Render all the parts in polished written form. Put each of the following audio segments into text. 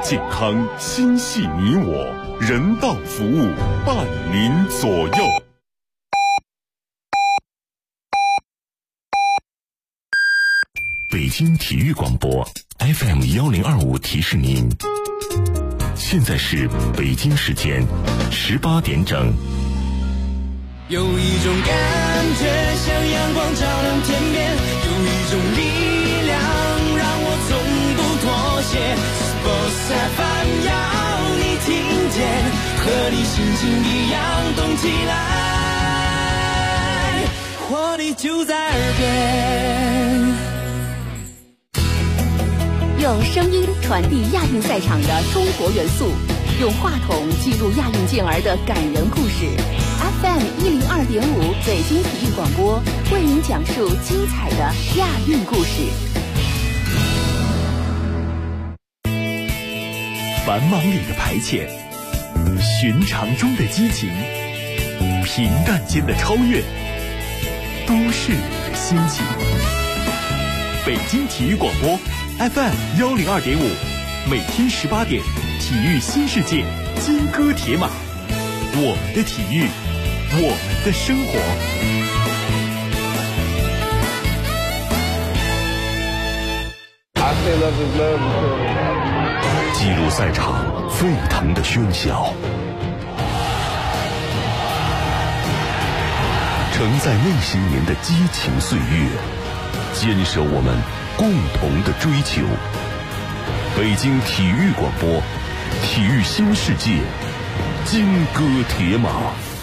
健康，心系你我，人道服务伴您左右。北京体育广播 FM1025提示您，现在是北京时间18点整。 有一种感觉像阳光照亮天边，有一种力量让我从不妥协。Sports FM 要你听见，和你心情一样动起来，活力就在耳边。 用声音传递亚运赛场的中国元素，用话筒记录亚运健儿的感人故事。FM102.5 北京体育广播为您讲述精彩的亚运故事。 繁忙里的排遣，寻常中的激情，平淡间的超越，都市里的心情。北京体育广播FM102.5，每天18点，体育新世界，金戈铁马，我们的体育，我们的生活。 记录赛场沸腾的喧嚣，承载那些年的激情岁月，坚守我们共同的追求。北京体育广播，体育新世界，金戈铁马。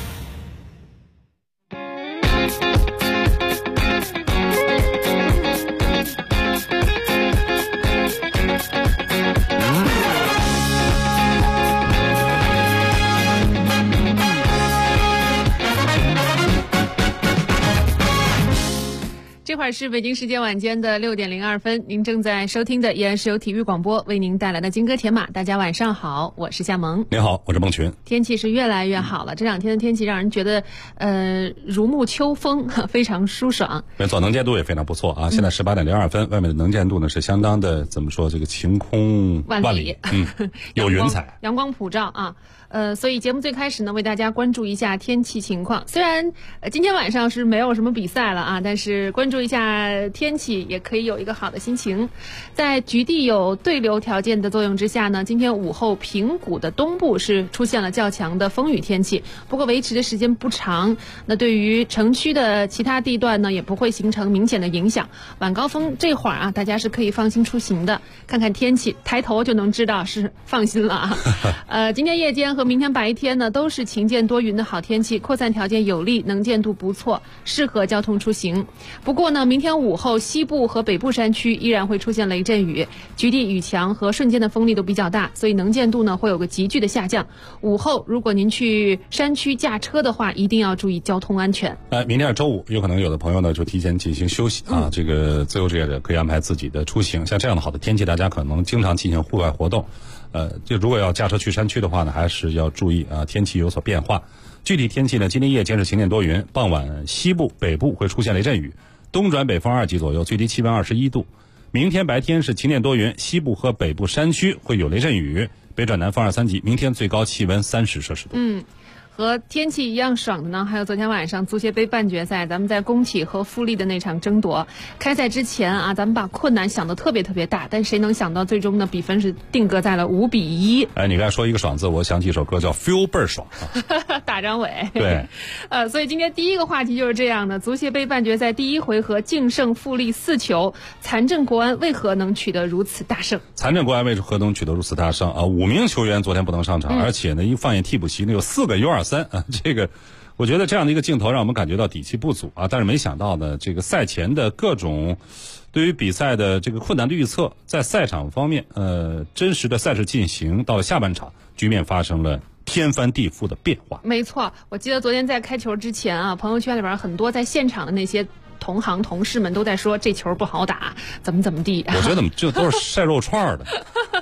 这会儿是北京时间晚间的6点02分，您正在收听的依然是由体育广播为您带来的金戈铁马。大家晚上好，我是夏萌。 您好，我是孟群。 天气是越来越好了，这两天的天气让人觉得如沐秋风，非常舒爽。 没错，能见度也非常不错啊。现在18点02分，外面的能见度呢是相当的，怎么说，这个晴空万里，有云彩， 阳光普照啊。所以节目最开始呢，为大家关注一下天气情况。虽然今天晚上是没有什么比赛了啊，但是关注一下天气也可以有一个好的心情。在局地有对流条件的作用之下呢，今天午后平谷的东部是出现了较强的风雨天气，不过维持的时间不长。那对于城区的其他地段呢，也不会形成明显的影响。晚高峰这会儿啊，大家是可以放心出行的。看看天气，抬头就能知道是放心了啊。今天夜间和明天白天呢，都是晴间多云的好天气，扩散条件有利，能见度不错，适合交通出行。不过呢，明天午后西部和北部山区依然会出现雷阵雨，局地雨强和瞬间的风力都比较大，所以能见度呢会有个急剧的下降。午后如果您去山区驾车的话，一定要注意交通安全。 明天是周五，有可能有的朋友呢就提前进行休息啊，这个自由职业者可以安排自己的出行。像这样的好的天气，大家可能经常进行户外活动。就如果要驾车去山区的话呢，还是要注意啊，天气有所变化。具体天气呢，今天夜间是晴间多云，傍晚西部、北部会出现雷阵雨，东转北风2级左右，最低气温21度。明天白天是晴间多云，西部和北部山区会有雷阵雨，北转南风2、3级，明天最高气温30摄氏度。 和天气一样爽的呢，还有昨天晚上足协杯半决赛，咱们在工体和富力的那场争夺。开赛之前啊，咱们把困难想得特别特别大，但谁能想到最终呢，比分是定格在了5-1。 你刚才说一个爽字，我想起一首歌叫 Feel 倍儿爽大张伟。 对。 所以今天第一个话题就是这样的，足协杯半决赛第一回合净胜富力4球，残阵国安为何能取得如此大胜？ 残阵国安为何能取得如此大胜啊？5名球员昨天不能上场，而且呢，一放眼替补席呢有4个 U23啊，这个我觉得这样的一个镜头让我们感觉到底气不足啊。但是没想到呢，这个赛前的各种对于比赛的这个困难的预测，在赛场方面真实的赛事进行到了下半场，局面发生了天翻地覆的变化。 没错，我记得昨天在开球之前啊，朋友圈里边很多在现场的那些同行同事们都在说这球不好打，怎么地。 我觉得这都是晒肉串的。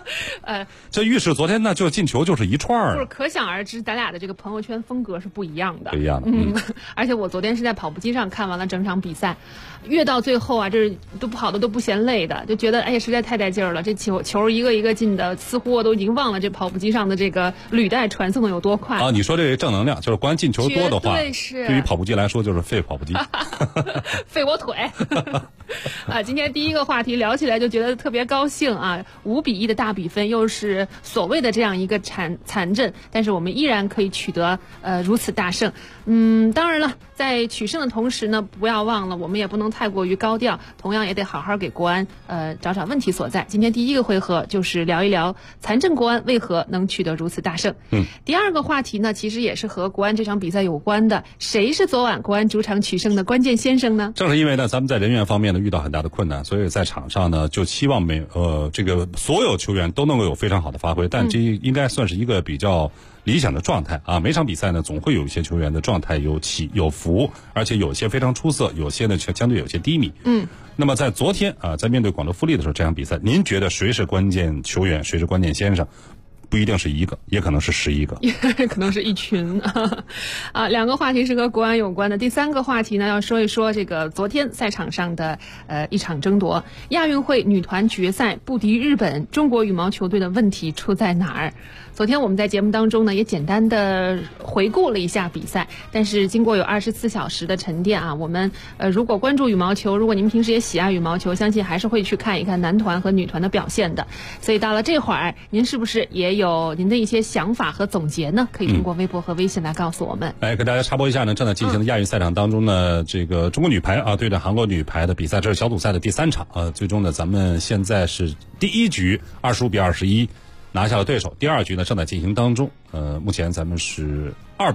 这预示昨天呢就进球就是一串儿， 就是可想而知，咱俩的这个朋友圈风格是不一样的。 不一样的。 而且我昨天是在跑步机上看完了整场比赛，越到最后啊，这都跑的都不嫌累的，就觉得哎呀实在太带劲儿了，这球一个一个进的，似乎我都已经忘了这跑步机上的这个履带传送的有多快啊！你说这个正能量，就是光进球多的话，对于跑步机来说就是废跑步机， 废我腿。今天第一个话题聊起来就觉得特别高兴啊！5-1的大比分，又是所谓的这样一个残阵，但是我们依然可以取得如此大胜。当然了，在取胜的同时呢，不要忘了我们也不能太过于高调，同样也得好好给国安找找问题所在。今天第一个回合就是聊一聊残阵国安为何能取得如此大胜。第二个话题呢，其实也是和国安这场比赛有关的，谁是昨晚国安主场取胜的关键先生呢？ 正是因为呢，咱们在人员方面呢遇到很大的困难，所以在场上呢就期望这个所有球员都能够有非常好的发挥，但这应该算是一个比较理想的状态啊。每场比赛呢总会有一些球员的状态有起有伏，而且有些非常出色，有些呢相对有些低迷。那么在昨天在面对广州富力的时候，这场比赛您觉得谁是关键球员，谁是关键先生？不一定是一个，也可能是11个， 也可能是一群两个话题是和国安有关的。第三个话题呢，要说一说这个昨天赛场上的一场争夺，亚运会女团决赛不敌日本，中国羽毛球队的问题出在哪儿？昨天我们在节目当中呢，也简单的回顾了一下比赛，但是经过有24小时的沉淀啊，我们如果关注羽毛球，如果您平时也喜爱羽毛球，相信还是会去看一看男团和女团的表现的。所以到了这会儿，您是不是也有您的一些想法和总结呢？可以通过微博和微信来告诉我们。 给大家插播一下呢，正在进行的亚运赛场当中呢，这个中国女排对阵韩国女排的比赛，这是小组赛的第3场最终呢，咱们现在是第1局25-21拿下了对手，第2局呢正在进行当中，目前咱们是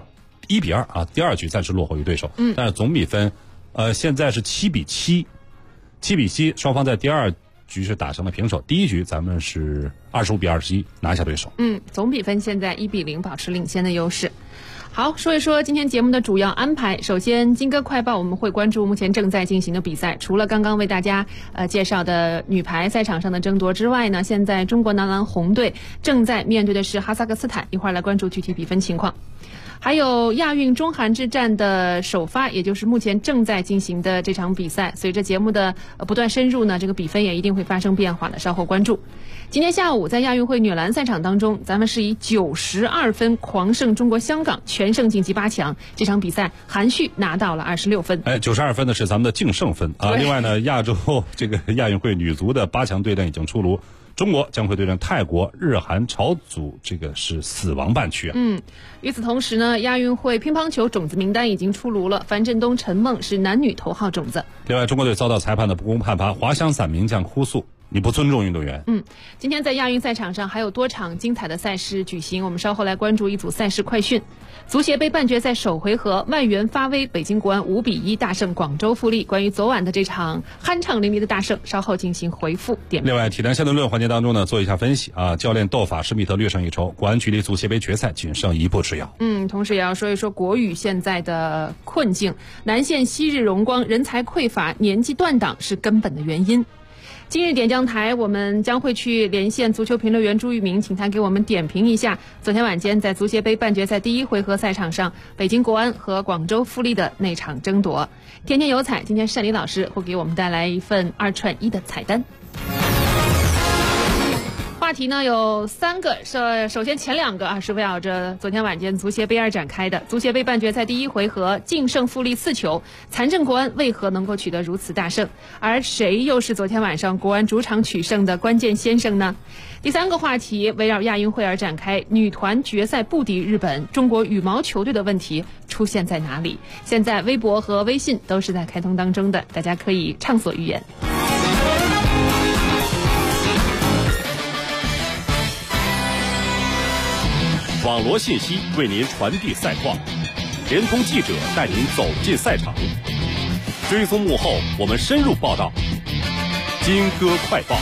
1-2第2局暂时落后于对手，但是总比分现在是7-7，双方在第2局是打成了平手，第1局咱们是25-21拿下对手。 总比分现在1-0，保持领先的优势。好，说一说今天节目的主要安排。首先，金歌快报我们会关注目前正在进行的比赛。除了刚刚为大家介绍的女排赛场上的争夺之外呢，现在中国男篮红队正在面对的是哈萨克斯坦，一会儿来关注具体比分情况。还有亚运中韩之战的首发，也就是目前正在进行的这场比赛。随着节目的不断深入呢，这个比分也一定会发生变化的，稍后关注。今天下午在亚运会女篮赛场当中，咱们是以92分狂胜中国香港，全胜晋级8强。这场比赛含蓄拿到了26分。 92分呢是咱们的净胜分啊。另外呢，亚洲这个亚运会女足的8强对阵已经出炉。中国将会对阵泰国、日韩朝组，这个是死亡半区啊。 与此同时呢，亚运会乒乓球种子名单已经出炉了，樊振东、陈梦是男女头号种子。 另外，中国队遭到裁判的不公判罚，滑翔伞名将哭诉你不尊重运动员。 今天在亚运赛场上还有多场精彩的赛事举行，我们稍后来关注一组赛事快讯。足协杯半决赛首回合，外援发威，北京国安5-1大胜广州富力。关于昨晚的这场酣畅淋漓的大胜，稍后进行回复点评。 另外，体坛相对论环节当中呢，做一下分析啊。教练斗法施密特略胜一筹，国安距离足协杯决赛仅剩一步之遥。 同时也要说一说国羽现在的困境，南线昔日荣光，人才匮乏，年纪断档是根本的原因。今日点将台，我们将会去连线足球评论员朱玉明，请他给我们点评一下昨天晚间在足协杯半决赛第1回合赛场上，北京国安和广州富力的那场争夺。天天有彩，今天单黎老师会给我们带来一份2串1的彩蛋。话题呢有3个，首先前2个是围绕着昨天晚间足协杯2展开的。足协杯半决赛第1回合净胜富力4球，残阵国安为何能够取得如此大胜？而谁又是昨天晚上国安主场取胜的关键先生呢？第3个话题围绕亚运会而展开，女团决赛不敌日本，中国羽毛球队的问题出现在哪里？现在微博和微信都是在开通当中的，大家可以畅所欲言。 网罗信息为您传递赛况，联通记者带您走进赛场，追踪幕后，我们深入报道。金歌快报。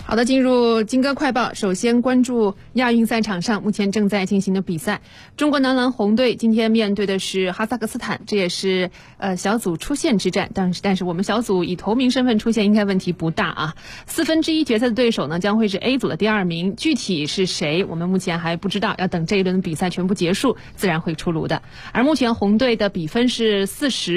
好的，进入金歌快报。首先关注亚运赛场上目前正在进行的比赛。中国男篮红队今天面对的是哈萨克斯坦，这也是小组出线之战。但是我们小组以头名身份出现应该问题不大啊。1/4决赛的对手呢将会是 A 组的第2名，具体是谁我们目前还不知道，要等这一轮比赛全部结束自然会出炉的。而目前红队的比分是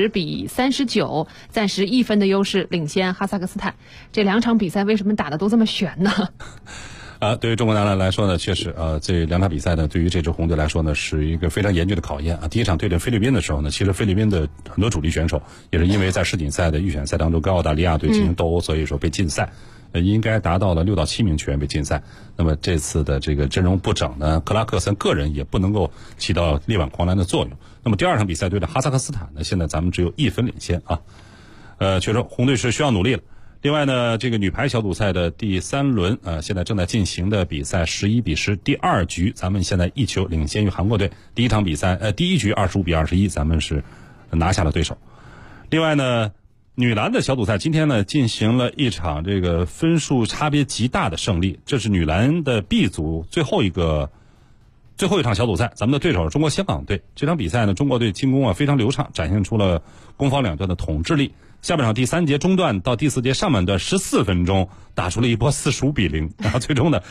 40-39，暂时1分的优势领先哈萨克斯坦。这2场比赛为什么打得都这么悬呢？ 对于中国男篮来说呢，确实这2场比赛呢，对于这支红队来说呢，是一个非常严峻的考验啊。第一场对阵菲律宾的时候呢，其实菲律宾的很多主力选手也是因为在世锦赛的预选赛当中跟澳大利亚队进行斗殴，所以说被禁赛，应该达到了6到7名球员被禁赛。那么这次的这个阵容不整呢，克拉克森个人也不能够起到力挽狂澜的作用。那么第2场比赛对阵哈萨克斯坦呢，现在咱们只有1分领先啊。确实红队是需要努力了。另外呢，这个女排小组赛的第3轮现在正在进行的比赛11-10，第2局咱们现在1球领先于韩国队。第1场比赛第1局25-21，咱们是拿下了对手。另外呢，女篮的小组赛今天呢进行了一场这个分数差别极大的胜利，这是女篮的 B 组最后一场小组赛，咱们的对手是中国香港队。这场比赛呢，中国队进攻非常流畅，展现出了攻防两端的统治力。下半场第3节中段到第4节上半段14分钟，打出了一波45-0，然后最终呢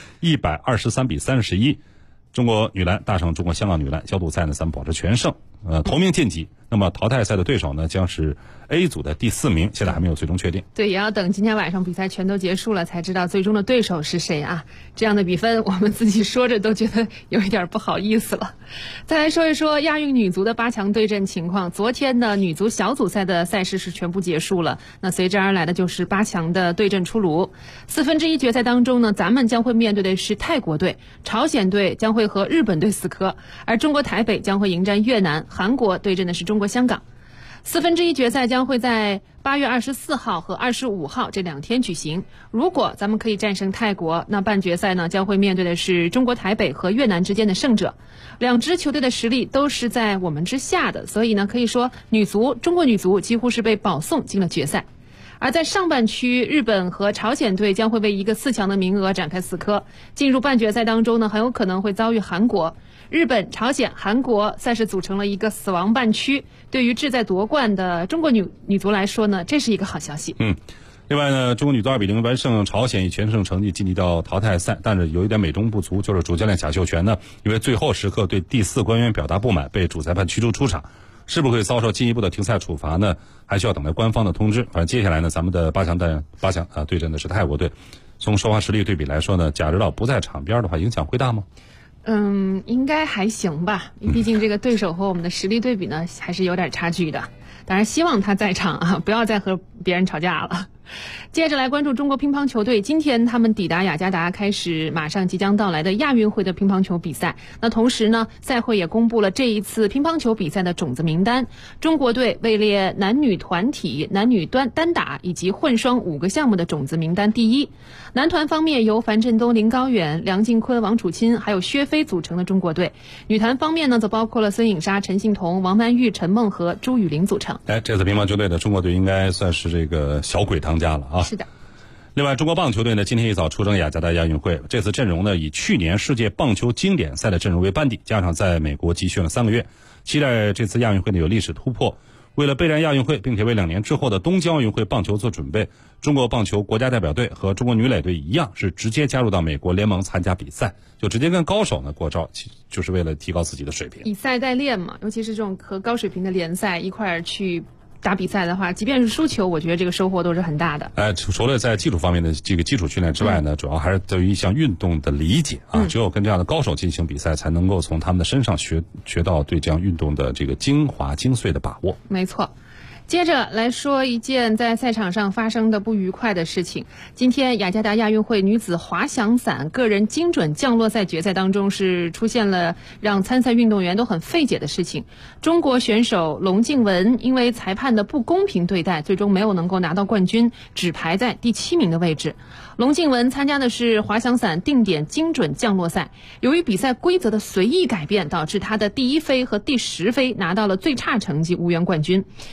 123-31，中国女篮大胜中国香港女篮。小组赛呢，咱们保持全胜，头名晋级。那么淘汰赛的对手呢，将是 A 组的第4名，现在还没有最终确定。 对，也要等今天晚上比赛全都结束了才知道最终的对手是谁啊。这样的比分我们自己说着都觉得有一点不好意思了。再来说一说亚运女足的8强对阵情况。昨天呢，女足小组赛的赛事是全部结束了，那随之而来的就是8强的对阵出炉。1/4决赛当中呢，咱们将会面对的是泰国队，朝鲜队将会和日本队死磕，而中国台北将会迎战越南，韩国对阵的是中国香港。1/4决赛将会在8月24号和25号这2天举行。如果咱们可以战胜泰国，那半决赛呢将会面对的是中国台北和越南之间的胜者。2支球队的实力都是在我们之下的，所以呢可以说中国女足几乎是被保送进了决赛。而在上半区，日本和朝鲜队将会为一个4强的名额展开死磕。进入半决赛当中呢，很有可能会遭遇韩国。日本、朝鲜、韩国赛事组成了一个死亡半区，对于志在夺冠的中国女足来说呢，这是一个好消息。 另外呢，中国女足2-0完胜朝鲜，以全胜成绩晋级到淘汰赛。但是有一点美中不足，就是主教练贾秀全呢，因为最后时刻对第4官员表达不满，被主裁判驱逐出场。是不是会遭受进一步的停赛处罚呢？还需要等待官方的通知。反正接下来呢，咱们的8强对阵的是泰国队。从双方实力对比来说呢，贾指导不在场边的话，影响会大吗？ 应该还行吧，毕竟这个对手和我们的实力对比呢，还是有点差距的。当然希望他在场啊，不要再和别人吵架了。接着来关注中国乒乓球队，今天他们抵达雅加达，开始马上即将到来的亚运会的乒乓球比赛。那同时呢，赛会也公布了这一次乒乓球比赛的种子名单。中国队位列男女团体、男女单打以及混双5个项目的种子名单第1。男团方面由樊振东、林高远、梁靖昆、王楚钦还有薛飞组成的中国队。女团方面呢，则包括了孙颖莎、陈幸同、王曼玉、陈梦和朱雨玲组成。 这次乒乓球队的中国队应该算是这个小鬼当家了啊。 是的。 另外，中国棒球队呢，今天一早出征雅加达亚运会。这次阵容呢，以去年世界棒球经典赛的阵容为班底，加上在美国集训了3个月，期待这次亚运会呢有历史突破。为了备战亚运会，并且为2年之后的东京奥运会棒球做准备，中国棒球国家代表队和中国女垒队一样，是直接加入到美国联盟参加比赛，就直接跟高手呢过招，就是为了提高自己的水平。 以赛代练嘛，尤其是这种和高水平的联赛一块儿去打比赛的话，即便是输球，我觉得这个收获都是很大的。 除了在技术方面的这个基础训练之外呢，主要还是对于一项运动的理解啊。只有跟这样的高手进行比赛，才能够从他们的身上学到对这样运动的这个精华精髓的把握。 没错。接着来说一件在赛场上发生的不愉快的事情。今天雅加达亚运会女子滑翔伞个人精准降落赛决赛当中，是出现了让参赛运动员都很费解的事情。中国选手龙静雯因为裁判的不公平对待，最终没有能够拿到冠军，只排在第7名的位置。龙静雯参加的是滑翔伞定点精准降落赛，由于比赛规则的随意改变，导致她的第1飞和第10飞拿到了最差成绩，无缘冠军。赛后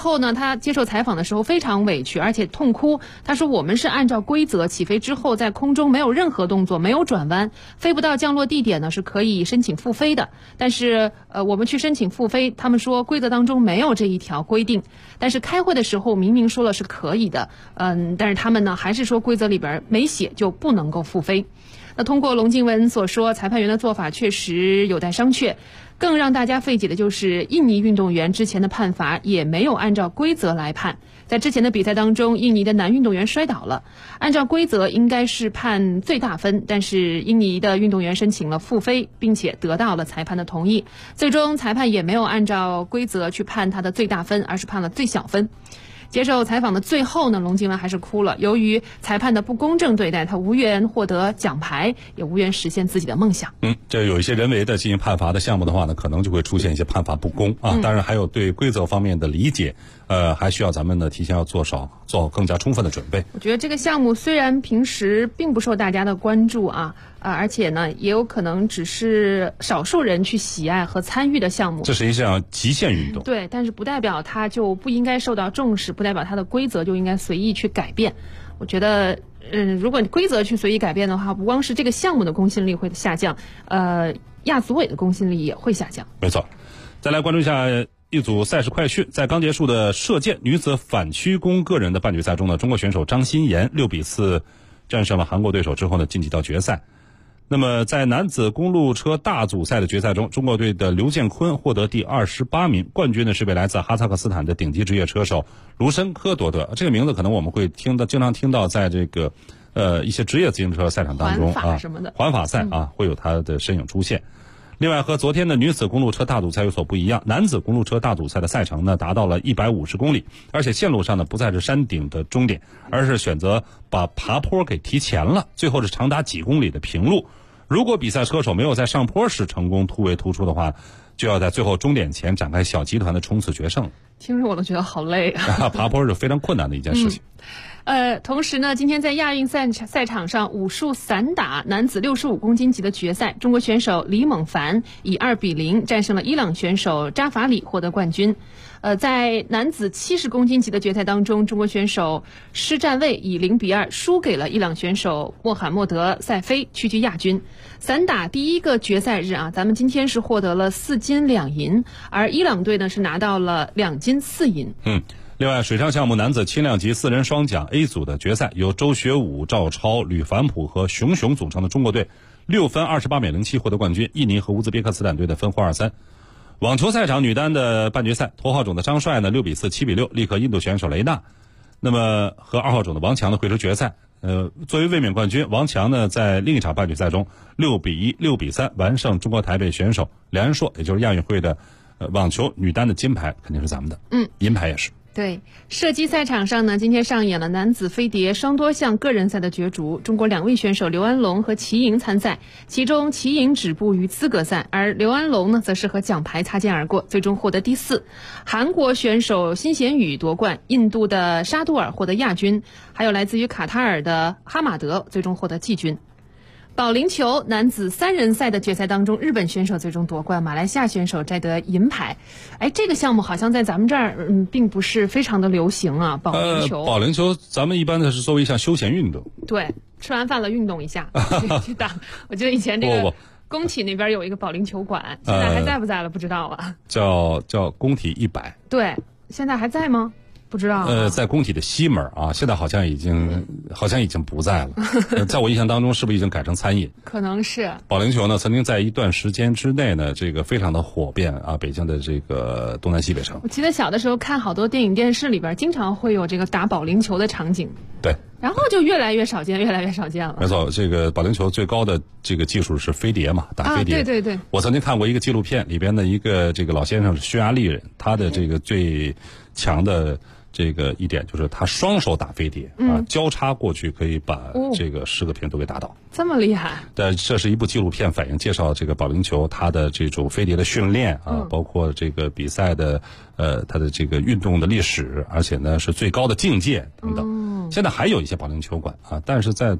后呢，他接受采访的时候非常委屈，而且痛哭。他说：“我们是按照规则起飞之后，在空中没有任何动作，没有转弯，飞不到降落地点呢是可以申请复飞的。但是我们去申请复飞，他们说规则当中没有这一条规定。但是开会的时候明明说了是可以的，但是他们呢还是说规则里边没写就不能够复飞。”那通过龙静文所说，裁判员的做法确实有待商榷。更让大家费解的就是印尼运动员之前的判罚也没有按照规则来判。在之前的比赛当中，印尼的男运动员摔倒了，按照规则应该是判最大分，但是印尼的运动员申请了复飞，并且得到了裁判的同意。最终裁判也没有按照规则去判他的最大分，而是判了最小分。接受采访的最后呢，龙静文还是哭了。由于裁判的不公正对待，他无缘获得奖牌，也无缘实现自己的梦想。 这有一些人为的进行判罚的项目的话呢，可能就会出现一些判罚不公啊。当然还有对规则方面的理解，还需要咱们呢提前要做更加充分的准备。 我觉得这个项目虽然平时并不受大家的关注而且呢，也有可能只是少数人去喜爱和参与的项目。 这是一项极限运动。 对，但是不代表它就不应该受到重视，不代表它的规则就应该随意去改变。我觉得，如果你规则去随意改变的话，不光是这个项目的公信力会下降，亚组委的公信力也会下降。 没错。再来关注一下一组赛事快讯。在刚结束的射箭女子反曲弓个人的半决赛中呢，中国选手张欣妍6比4战胜了韩国对手之后呢，晋级到决赛。那么在男子公路车大组赛的决赛中，中国队的刘建坤获得第28名，冠军呢是被来自哈萨克斯坦的顶级职业车手卢申科夺得。这个名字可能我们会经常听到在这个一些职业自行车赛场当中环法赛会有他的身影出现。另外，和昨天的女子公路车大组赛有所不一样，男子公路车大组赛的赛程呢达到了150公里，而且线路上呢不再是山顶的终点，而是选择把爬坡给提前了，最后是长达几公里的平路。如果比赛车手没有在上坡时成功突围突出的话，就要在最后终点前展开小集团的冲刺决胜。 听着我都觉得好累啊！ 爬坡是非常困难的一件事情。 同时呢，今天在亚运赛场上，武术散打男子65公斤级的决赛，中国选手李猛凡以2比0战胜了伊朗选手扎法里，获得冠军。在男子70公斤级的决赛当中，中国选手施占卫以0比2输给了伊朗选手穆罕默德塞菲，屈居亚军。散打第一个决赛日咱们今天是获得了4金2银，而伊朗队呢是拿到了2金4银。 另外，水上项目男子轻量级4人双桨 A 组的决赛，由周学武、赵超、吕凡普和熊熊组成的中国队6分28秒07获得冠军，印尼和乌兹别克斯坦队的分获2-3。网球赛场女单的半决赛，头号种的张帅呢6比4、7比6力克印度选手雷纳，那么和2号种的王强呢会出决赛。作为卫冕冠军，王强呢在另一场半决赛中6比1、6比3完胜中国台北选手梁安硕，也就是亚运会的网球女单的金牌肯定是咱们的，银牌也是。 对，射击赛场上呢，今天上演了男子飞碟双多项个人赛的角逐，中国2位选手刘安龙和齐莹参赛，其中齐莹止步于资格赛，而刘安龙呢则是和奖牌擦肩而过，最终获得第4。韩国选手辛贤宇夺冠，印度的沙杜尔获得亚军，还有来自于卡塔尔的哈马德最终获得季军。保龄球男子3人赛的决赛当中，日本选手最终夺冠，马来西亚选手摘得银牌。这个项目好像在咱们这儿并不是非常的流行啊。保龄球， 保龄球咱们一般的是作为一项休闲运动。 对，吃完饭了运动一下去打。我记得以前这个工体那边有一个保龄球馆，现在还在不在了不知道了。 叫工体100。 对，现在还在吗？不知道在工体的西门现在好像已经不在了。在我印象当中，是不是已经改成餐饮？ 可能是。 保龄球呢，曾经在一段时间之内呢，这个非常的火遍北京的这个东南西北城。 我记得小的时候看好多电影电视里边，经常会有这个打保龄球的场景。 对。 然后就越来越少见了。 没错，这个保龄球最高的这个技术是飞碟嘛，打飞碟。 对。 我曾经看过一个纪录片，里边的一个这个老先生是匈牙利人，他的这个最强的这个一点就是他双手打飞碟交叉过去可以把这个10个瓶都给打倒。 这么厉害？ 但这是一部纪录片，反映介绍这个保龄球它的这种飞碟的训练包括这个比赛的它的这个运动的历史，而且呢是最高的境界等等。现在还有一些保龄球馆但是在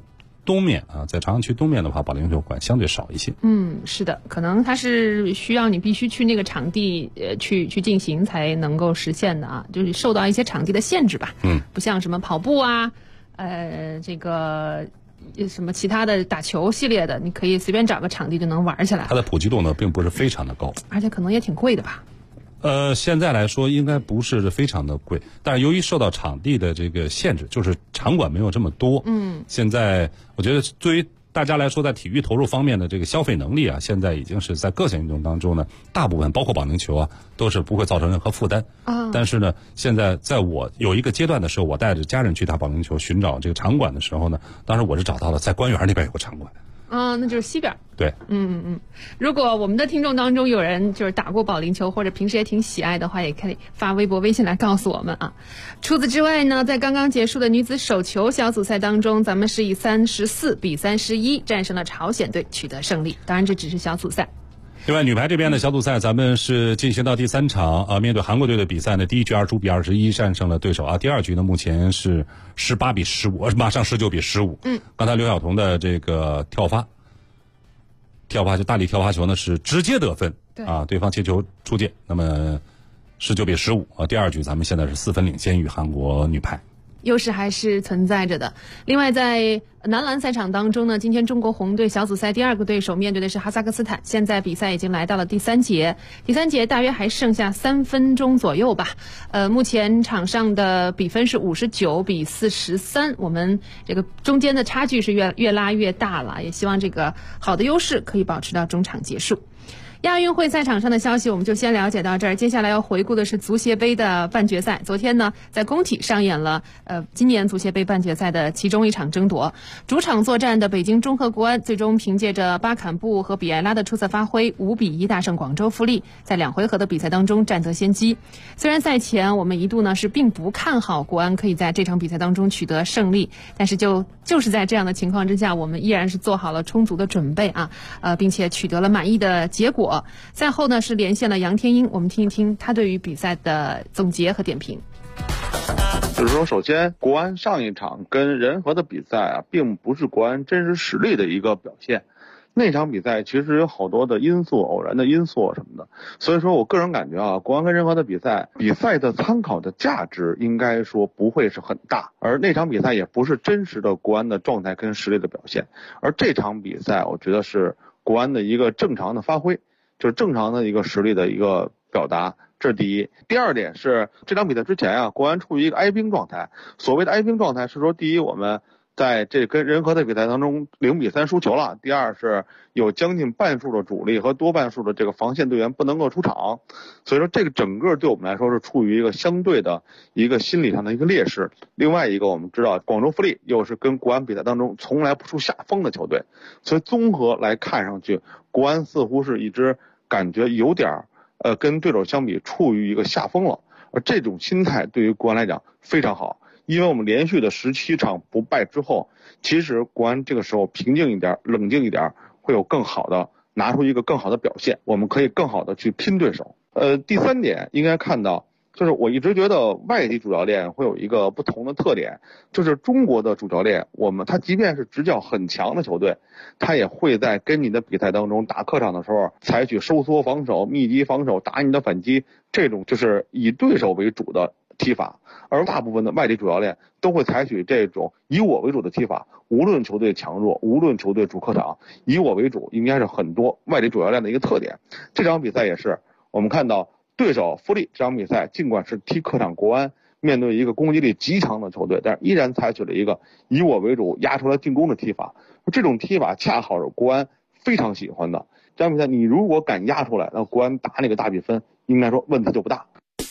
东面啊，在朝阳区东面的话，保龄球馆相对少一些。 是的，可能它是需要你必须去那个场地去进行才能够实现的啊，就是受到一些场地的限制吧。不像什么跑步啊，这个什么其他的打球系列的，你可以随便找个场地就能玩起来。 它的普及度呢，并不是非常的高， 而且可能也挺贵的吧。 现在来说应该不是非常的贵，但是由于受到场地的这个限制，就是场馆没有这么多。现在我觉得对于大家来说，在体育投入方面的这个消费能力啊，现在已经是在各项运动当中呢，大部分包括保龄球啊，都是不会造成任何负担。但是呢，现在在我有一个阶段的时候，我带着家人去打保龄球，寻找这个场馆的时候呢，当时我是找到了在官园那边有个场馆。 那就是西边。 对， 如果我们的听众当中有人就是打过保龄球，或者平时也挺喜爱的话，也可以发微博、微信来告诉我们啊。除此之外呢，在刚刚结束的女子手球小组赛当中，咱们是以34比31战胜了朝鲜队，取得胜利。当然，这只是小组赛。 另外，女排这边的小组赛，咱们是进行到第3场面对韩国队的比赛呢，第一局25比21战胜了对手啊。第二局呢，目前是18比15，马上19比15。刚才刘晓彤的这个跳发就大力跳发球呢是直接得分，对方接球出界，那么19比15啊。第二局咱们现在是4分领先于韩国女排。 优势还是存在着的。另外，在男篮赛场当中呢，今天中国红队小组赛第2个对手面对的是哈萨克斯坦。现在比赛已经来到了第3节，第3节大约还剩下3分钟左右吧。目前场上的比分是59比43，我们这个中间的差距是越拉越大了，也希望这个好的优势可以保持到中场结束。亚运会赛场上的消息我们就先了解到这儿，接下来要回顾的是足协杯的半决赛。昨天呢，在工体上演了今年足协杯半决赛的其中一场争夺。主场作战的北京中赫国安最终凭借着巴坎布和比埃拉的出色发挥，5比1大胜广州富力，在2回合的比赛当中占得先机。虽然赛前我们一度呢是并不看好国安可以在这场比赛当中取得胜利，但是就是在这样的情况之下，我们依然是做好了充足的准备啊，并且取得了满意的结果。赛后呢是连线了杨天英，我们听一听他对于比赛的总结和点评。 就是说，首先国安上一场跟人和的比赛啊，并不是国安真实实力的一个表现。那场比赛其实有好多的因素，偶然的因素什么的，所以说我个人感觉啊，国安跟人和的比赛的参考的价值应该说不会是很大，而那场比赛也不是真实的国安的状态跟实力的表现，而这场比赛我觉得是国安的一个正常的发挥，就是正常的一个实力的一个表达，这是第一。第二点是这场比赛之前啊，国安处于一个哀兵状态。所谓的哀兵状态是说，第一，我们在这跟人和的比赛当中0比3输球了；第二是有将近半数的主力和多半数的这个防线队员不能够出场，所以说这个整个对我们来说是处于一个相对的一个心理上的一个劣势。另外一个，我们知道广州富力又是跟国安比赛当中从来不出下风的球队，所以综合来看上去，国安似乎是一支感觉有点跟对手相比处于一个下风了，而这种心态对于国安来讲非常好，因为我们连续的17场不败之后，其实国安这个时候平静一点、冷静一点，会有更好的拿出一个更好的表现，我们可以更好的去拼对手。第三点应该看到，就是我一直觉得外地主教练会有一个不同的特点，就是中国的主教练，他即便是执教很强的球队，他也会在跟你的比赛当中打客场的时候采取收缩防守、密集防守、打你的反击，这种就是以对手为主的踢法。而大部分的外地主教练都会采取这种以我为主的踢法，无论球队强弱，无论球队主客场，以我为主应该是很多外地主教练的一个特点。这场比赛也是我们看到对手富力这场比赛尽管是踢客场国安，面对一个攻击力极强的球队，但是依然采取了一个以我为主压出来进攻的踢法。这种踢法恰好是国安非常喜欢的。这场比赛你如果敢压出来，那国安打那个大比分应该说问题就不大。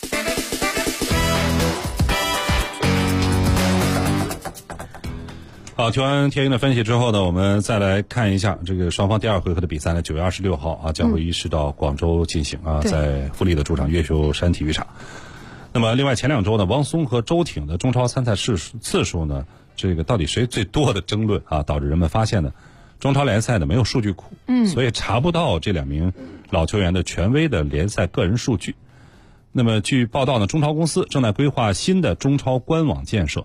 好，听完天英的分析之后呢，我们再来看一下这个双方第2回合的比赛呢，9月26号啊将会移师到广州进行啊，在富力的主场越秀山体育场。那么另外前2周呢，王松和周挺的中超参赛次数呢，这个到底谁最多的争论啊，导致人们发现呢，中超联赛呢没有数据库，所以查不到这2名老球员的权威的联赛个人数据。那么据报道呢，中超公司正在规划新的中超官网建设，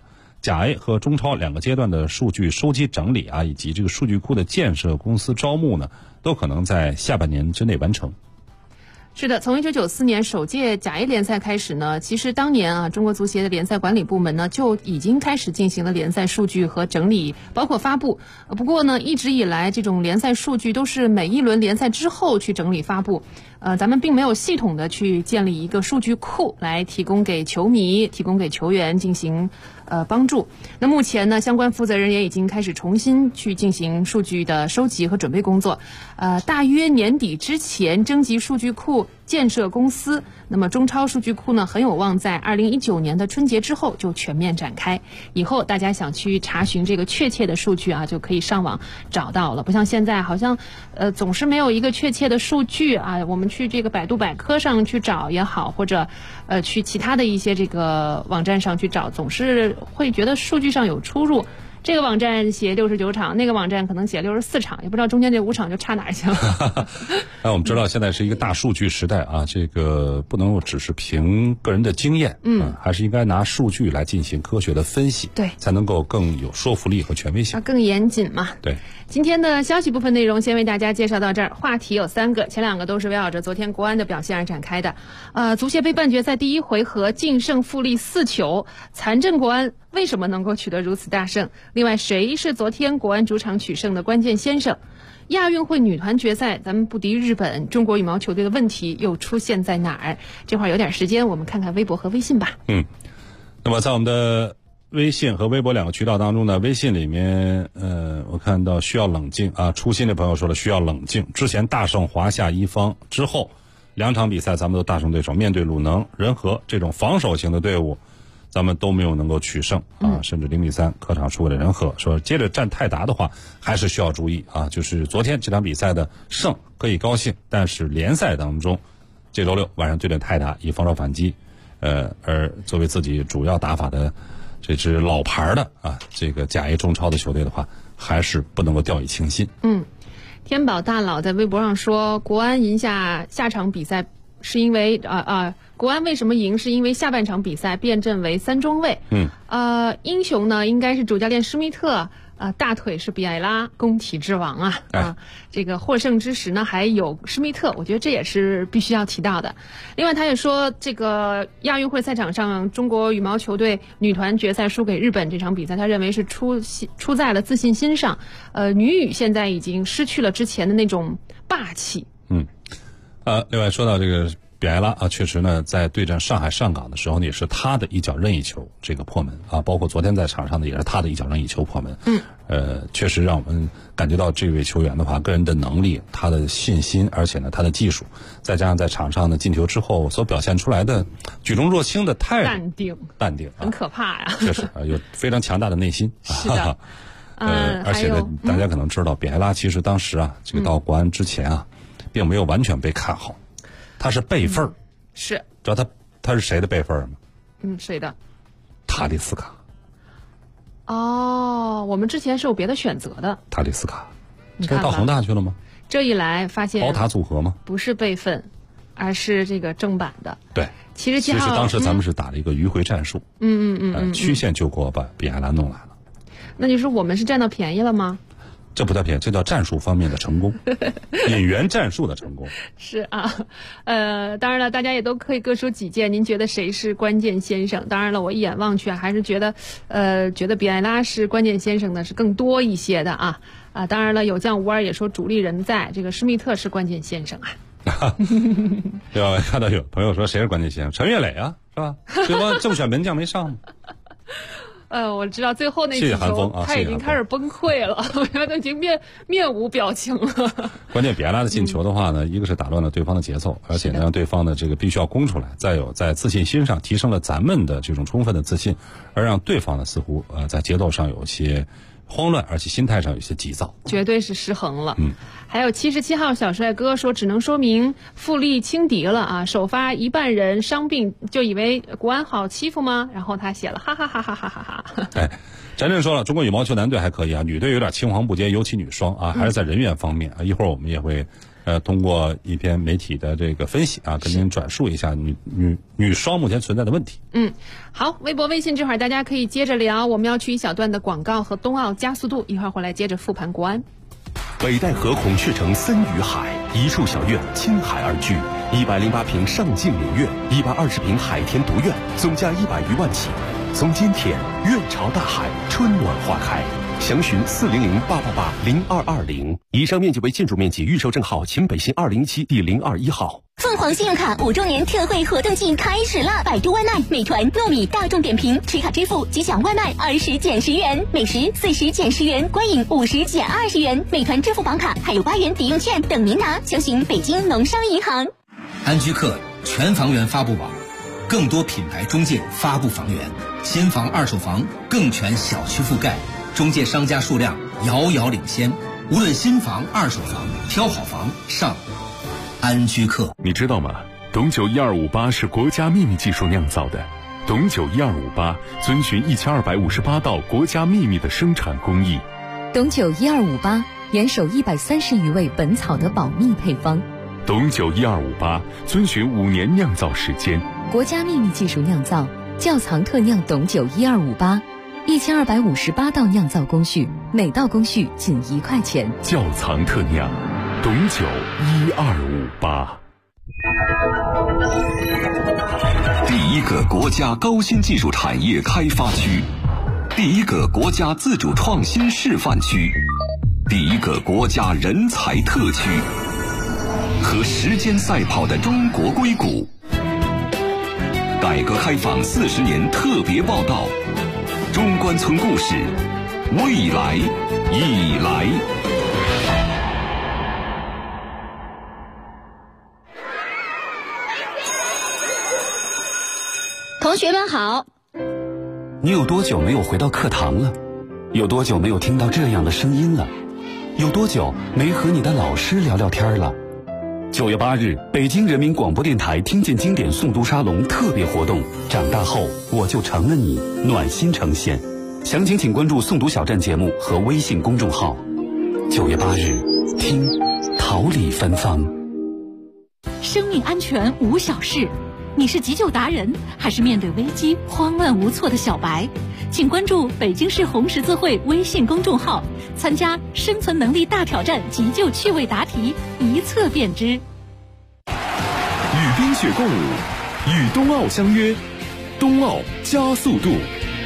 甲 A 和中超2个阶段的数据收集整理啊，以及这个数据库的建设、公司招募呢，都可能在下半年之内完成。 是的，从1994年首届甲 A 联赛开始呢，其实当年啊，中国足协的联赛管理部门呢就已经开始进行了联赛数据和整理，包括发布。不过呢，一直以来这种联赛数据都是每一轮联赛之后去整理发布，咱们并没有系统的去建立一个数据库来提供给球迷、提供给球员进行帮助。那目前呢，相关负责人也已经开始重新去进行数据的收集和准备工作。大约年底之前征集数据库建设公司，那么中超数据库呢很有望在2019年的春节之后就全面展开。以后大家想去查询这个确切的数据啊，就可以上网找到了。不像现在好像总是没有一个确切的数据啊，我们去这个百度百科上去找也好，或者去其他的一些这个网站上去找，总是会觉得数据上有出入。这个网站写69场，那个网站可能写64场，也不知道中间这5场就差哪儿去了。 那我们知道现在是一个大数据时代啊，这个不能够只是凭个人的经验，还是应该拿数据来进行科学的分析， 对， 才能够更有说服力和权威性， 更严谨嘛。 对。 今天的消息部分内容先为大家介绍到这儿，话题有3个，前2个都是围绕着昨天国安的表现而展开的。足协杯半决赛第1回合净胜富力4球，残阵国安为什么能够取得如此大胜？另外，谁是昨天国安主场取胜的关键先生？亚运会女团决赛，咱们不敌日本，中国羽毛球队的问题又出现在哪儿？这会儿有点时间，我们看看微博和微信吧。 那么在我们的微信和微博2个渠道当中呢，微信里面我看到需要冷静啊，初心的朋友说了需要冷静。之前大胜华夏一方之后2场比赛咱们都大胜对手，面对鲁能、人和这种防守型的队伍，咱们都没有能够取胜啊，甚至0-3客场输给了人和。说接着战泰达的话还是需要注意啊，就是昨天这场比赛的胜可以高兴，但是联赛当中这周6晚上对阵泰达以防守反击，而作为自己主要打法的这支老牌的啊，这个甲 A 中超的球队的话，还是不能够掉以轻心。 天宝大佬在微博上说，国安赢下场比赛是因为国安为什么赢？是因为下半场比赛变阵为3中卫。英雄呢应该是主教练施密特。大腿是比埃拉，攻体之王啊！这个获胜之时呢，还有施密特，我觉得这也是必须要提到的。另外，他也说，这个亚运会赛场上，中国羽毛球队女团决赛输给日本这场比赛，他认为是出在了自信心上。女羽现在已经失去了之前的那种霸气。 另外说到这个比埃拉啊，确实呢，在对战上海上港的时候呢，也是他的一脚任意球这个破门啊，包括昨天在场上呢，也是他的一脚任意球破门。确实让我们感觉到这位球员的话，个人的能力、他的信心，而且呢，他的技术，再加上在场上的进球之后所表现出来的举重若轻的态度，淡定， 很可怕呀。 确实有非常强大的内心。 是的。 而且呢，大家可能知道，比埃拉其实当时啊，这个到国安之前啊，并没有完全被看好。他是辈分是知道他是谁的辈分吗？ 谁的？ 塔利斯卡。 我们之前是有别的选择的。 塔利斯卡，这到恒大去了吗？ 这一来发现宝塔组合吗？ 不是辈分，而是这个正版的。 对， 其实当时咱们是打了一个迂回战术，曲线救国把比埃拉弄来了。 那你说我们是占到便宜了吗？ 这不叫便宜，这叫战术方面的成功，引援战术的成功。 是啊，当然了，大家也都可以各抒己见。您觉得谁是关键先生？当然了，我一眼望去还是觉得比埃拉是关键先生的是更多一些的啊。当然了，有将无二也说主力人在，这个施密特是关键先生啊。 对吧？看到有朋友说谁是关键先生？陈岳磊啊，是吧？对方正选门将没上。 我知道最后那几球他已经开始崩溃了，我觉得都已经面无表情了。关键比埃拉的进球的话呢，一个是打乱了对方的节奏，而且呢让对方的这个必须要攻出来，再有在自信心上提升了咱们的这种充分的自信，而让对方呢似乎在节奏上有些慌乱，而且心态上有些急躁， 绝对是失衡了。还有77号小帅哥说，只能说明富力轻敌了啊！首发一半人伤病，就以为国安好欺负吗？然后他写了哈哈哈哈哈哈哈。 翟震说了，中国羽毛球男队还可以啊，女队有点青黄不接，尤其女双啊，还是在人员方面啊。一会儿我们也会通过一篇媒体的这个分析啊，跟您转述一下女双目前存在的问题。 好，微博、微信这会儿大家可以接着聊，我们要去一小段的广告和冬奥加速度，一会儿回来接着复盘国安。 北戴河孔雀城森雨海，一处小院倾海而居，108平上镜影院，120平海天独院，总价100余万起。从今天，院朝大海，春暖花开。详询400-888-0220。以上面积为建筑面积，预售证号秦北新2017第021号。 凤凰信用卡5周年特惠活动季开始了！百度外卖、美团、糯米、大众点评持卡支付即享外卖20减10元，美食40减10元，观影50减20元。美团支付宝卡还有8元抵用券等您拿，详询北京农商银行。 安居客全房源发布网，更多品牌中介发布房源，新房、二手房更全小区覆盖，中介商家数量遥遥领先。无论新房、二手房，挑好房上安居客。 你知道吗？董酒1258是国家秘密技术酿造的。董酒1258遵循1258道国家秘密的生产工艺。 董酒1258严守130余味本草的保密配方。 董酒1258遵循5年酿造时间， 国家秘密技术酿造，窖藏特酿董酒1258，1258道酿造工序，每道工序仅1块钱。 窖藏特酿，董酒1258。 第一个国家高新技术产业开发区，第一个国家自主创新示范区，第一个国家人才特区。和时间赛跑的中国硅谷，改革开放40年特别报道，中关村故事，未来已来。 同学们好。 你有多久没有回到课堂了？有多久没有听到这样的声音了？有多久没和你的老师聊聊天了？9月8日，北京人民广播电台听见经典诵读沙龙特别活动，长大后我就成了你，暖心呈现。详情请关注诵读小站节目和微信公众号。9月8日，听桃李芬芳。 生命安全无小事，你是急救达人，还是面对危机慌乱无措的小白？请关注北京市红十字会微信公众号，参加生存能力大挑战急救趣味答题，一测便知。 与冰雪共舞，与冬奥相约，冬奥加速度。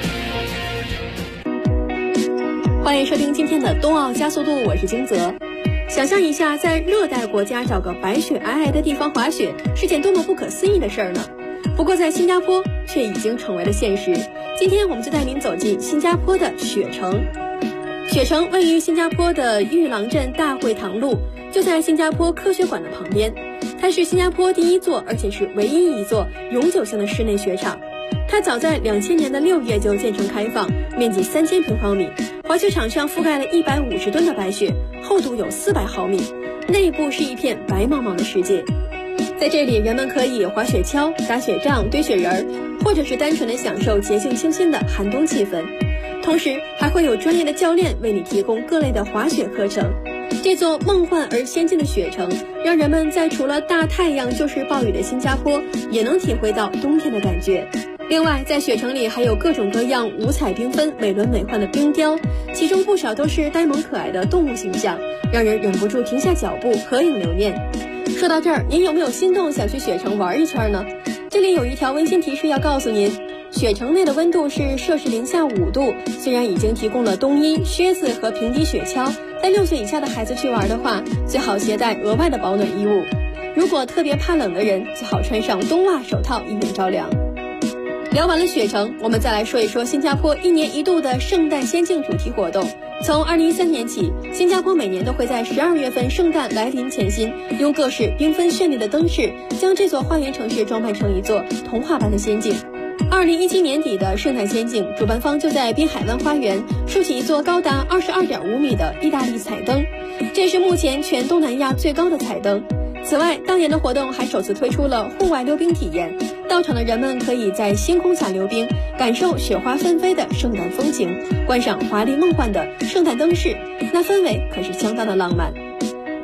欢迎收听今天的冬奥加速度，我是金泽。想象一下，在热带国家找个白雪皑皑的地方滑雪，是件多么不可思议的事儿呢？不过在新加坡却已经成为了现实。今天我们就带您走进新加坡的雪城。雪城位于新加坡的玉郎镇大会堂路，就在新加坡科学馆的旁边。它是新加坡第一座，而且是唯一一座永久性的室内雪场。它早在2000年的6月就建成开放，面积3000平方米，滑雪场上覆盖了150吨的白雪，厚度有400毫米，内部是一片白茫茫的世界。在这里，人们可以滑雪橇、打雪仗、堆雪人，或者是单纯的享受洁净清新的寒冬气氛。同时还会有专业的教练为你提供各类的滑雪课程。这座梦幻而先进的雪城，让人们在除了大太阳就是暴雨的新加坡，也能体会到冬天的感觉。另外，在雪城里还有各种各样五彩缤纷、美轮美奂的冰雕，其中不少都是呆萌可爱的动物形象，让人忍不住停下脚步合影留念。说到这儿，您有没有心动想去雪城玩一圈呢？这里有一条温馨提示要告诉您，雪城内的温度是摄氏零下5度，虽然已经提供了冬衣、靴子和平底雪橇，但6岁以下的孩子去玩的话，最好携带额外的保暖衣物。如果特别怕冷的人，最好穿上冬袜手套，以免着凉。聊完了雪城，我们再来说一说新加坡1年1度的圣诞仙境主题活动。从2013年起，新加坡每年都会在12月份圣诞来临前夕，用各式缤纷绚丽的灯饰，将这座花园城市装扮成一座童话般的仙境。2017年底的圣诞仙境，主办方就在滨海湾花园竖起一座高达22.5米的意大利彩灯，这是目前全东南亚最高的彩灯。此外，当年的活动还首次推出了户外溜冰体验，到场的人们可以在星空下溜冰，感受雪花纷飞的圣诞风情，观赏华丽梦幻的圣诞灯饰，那氛围可是相当的浪漫。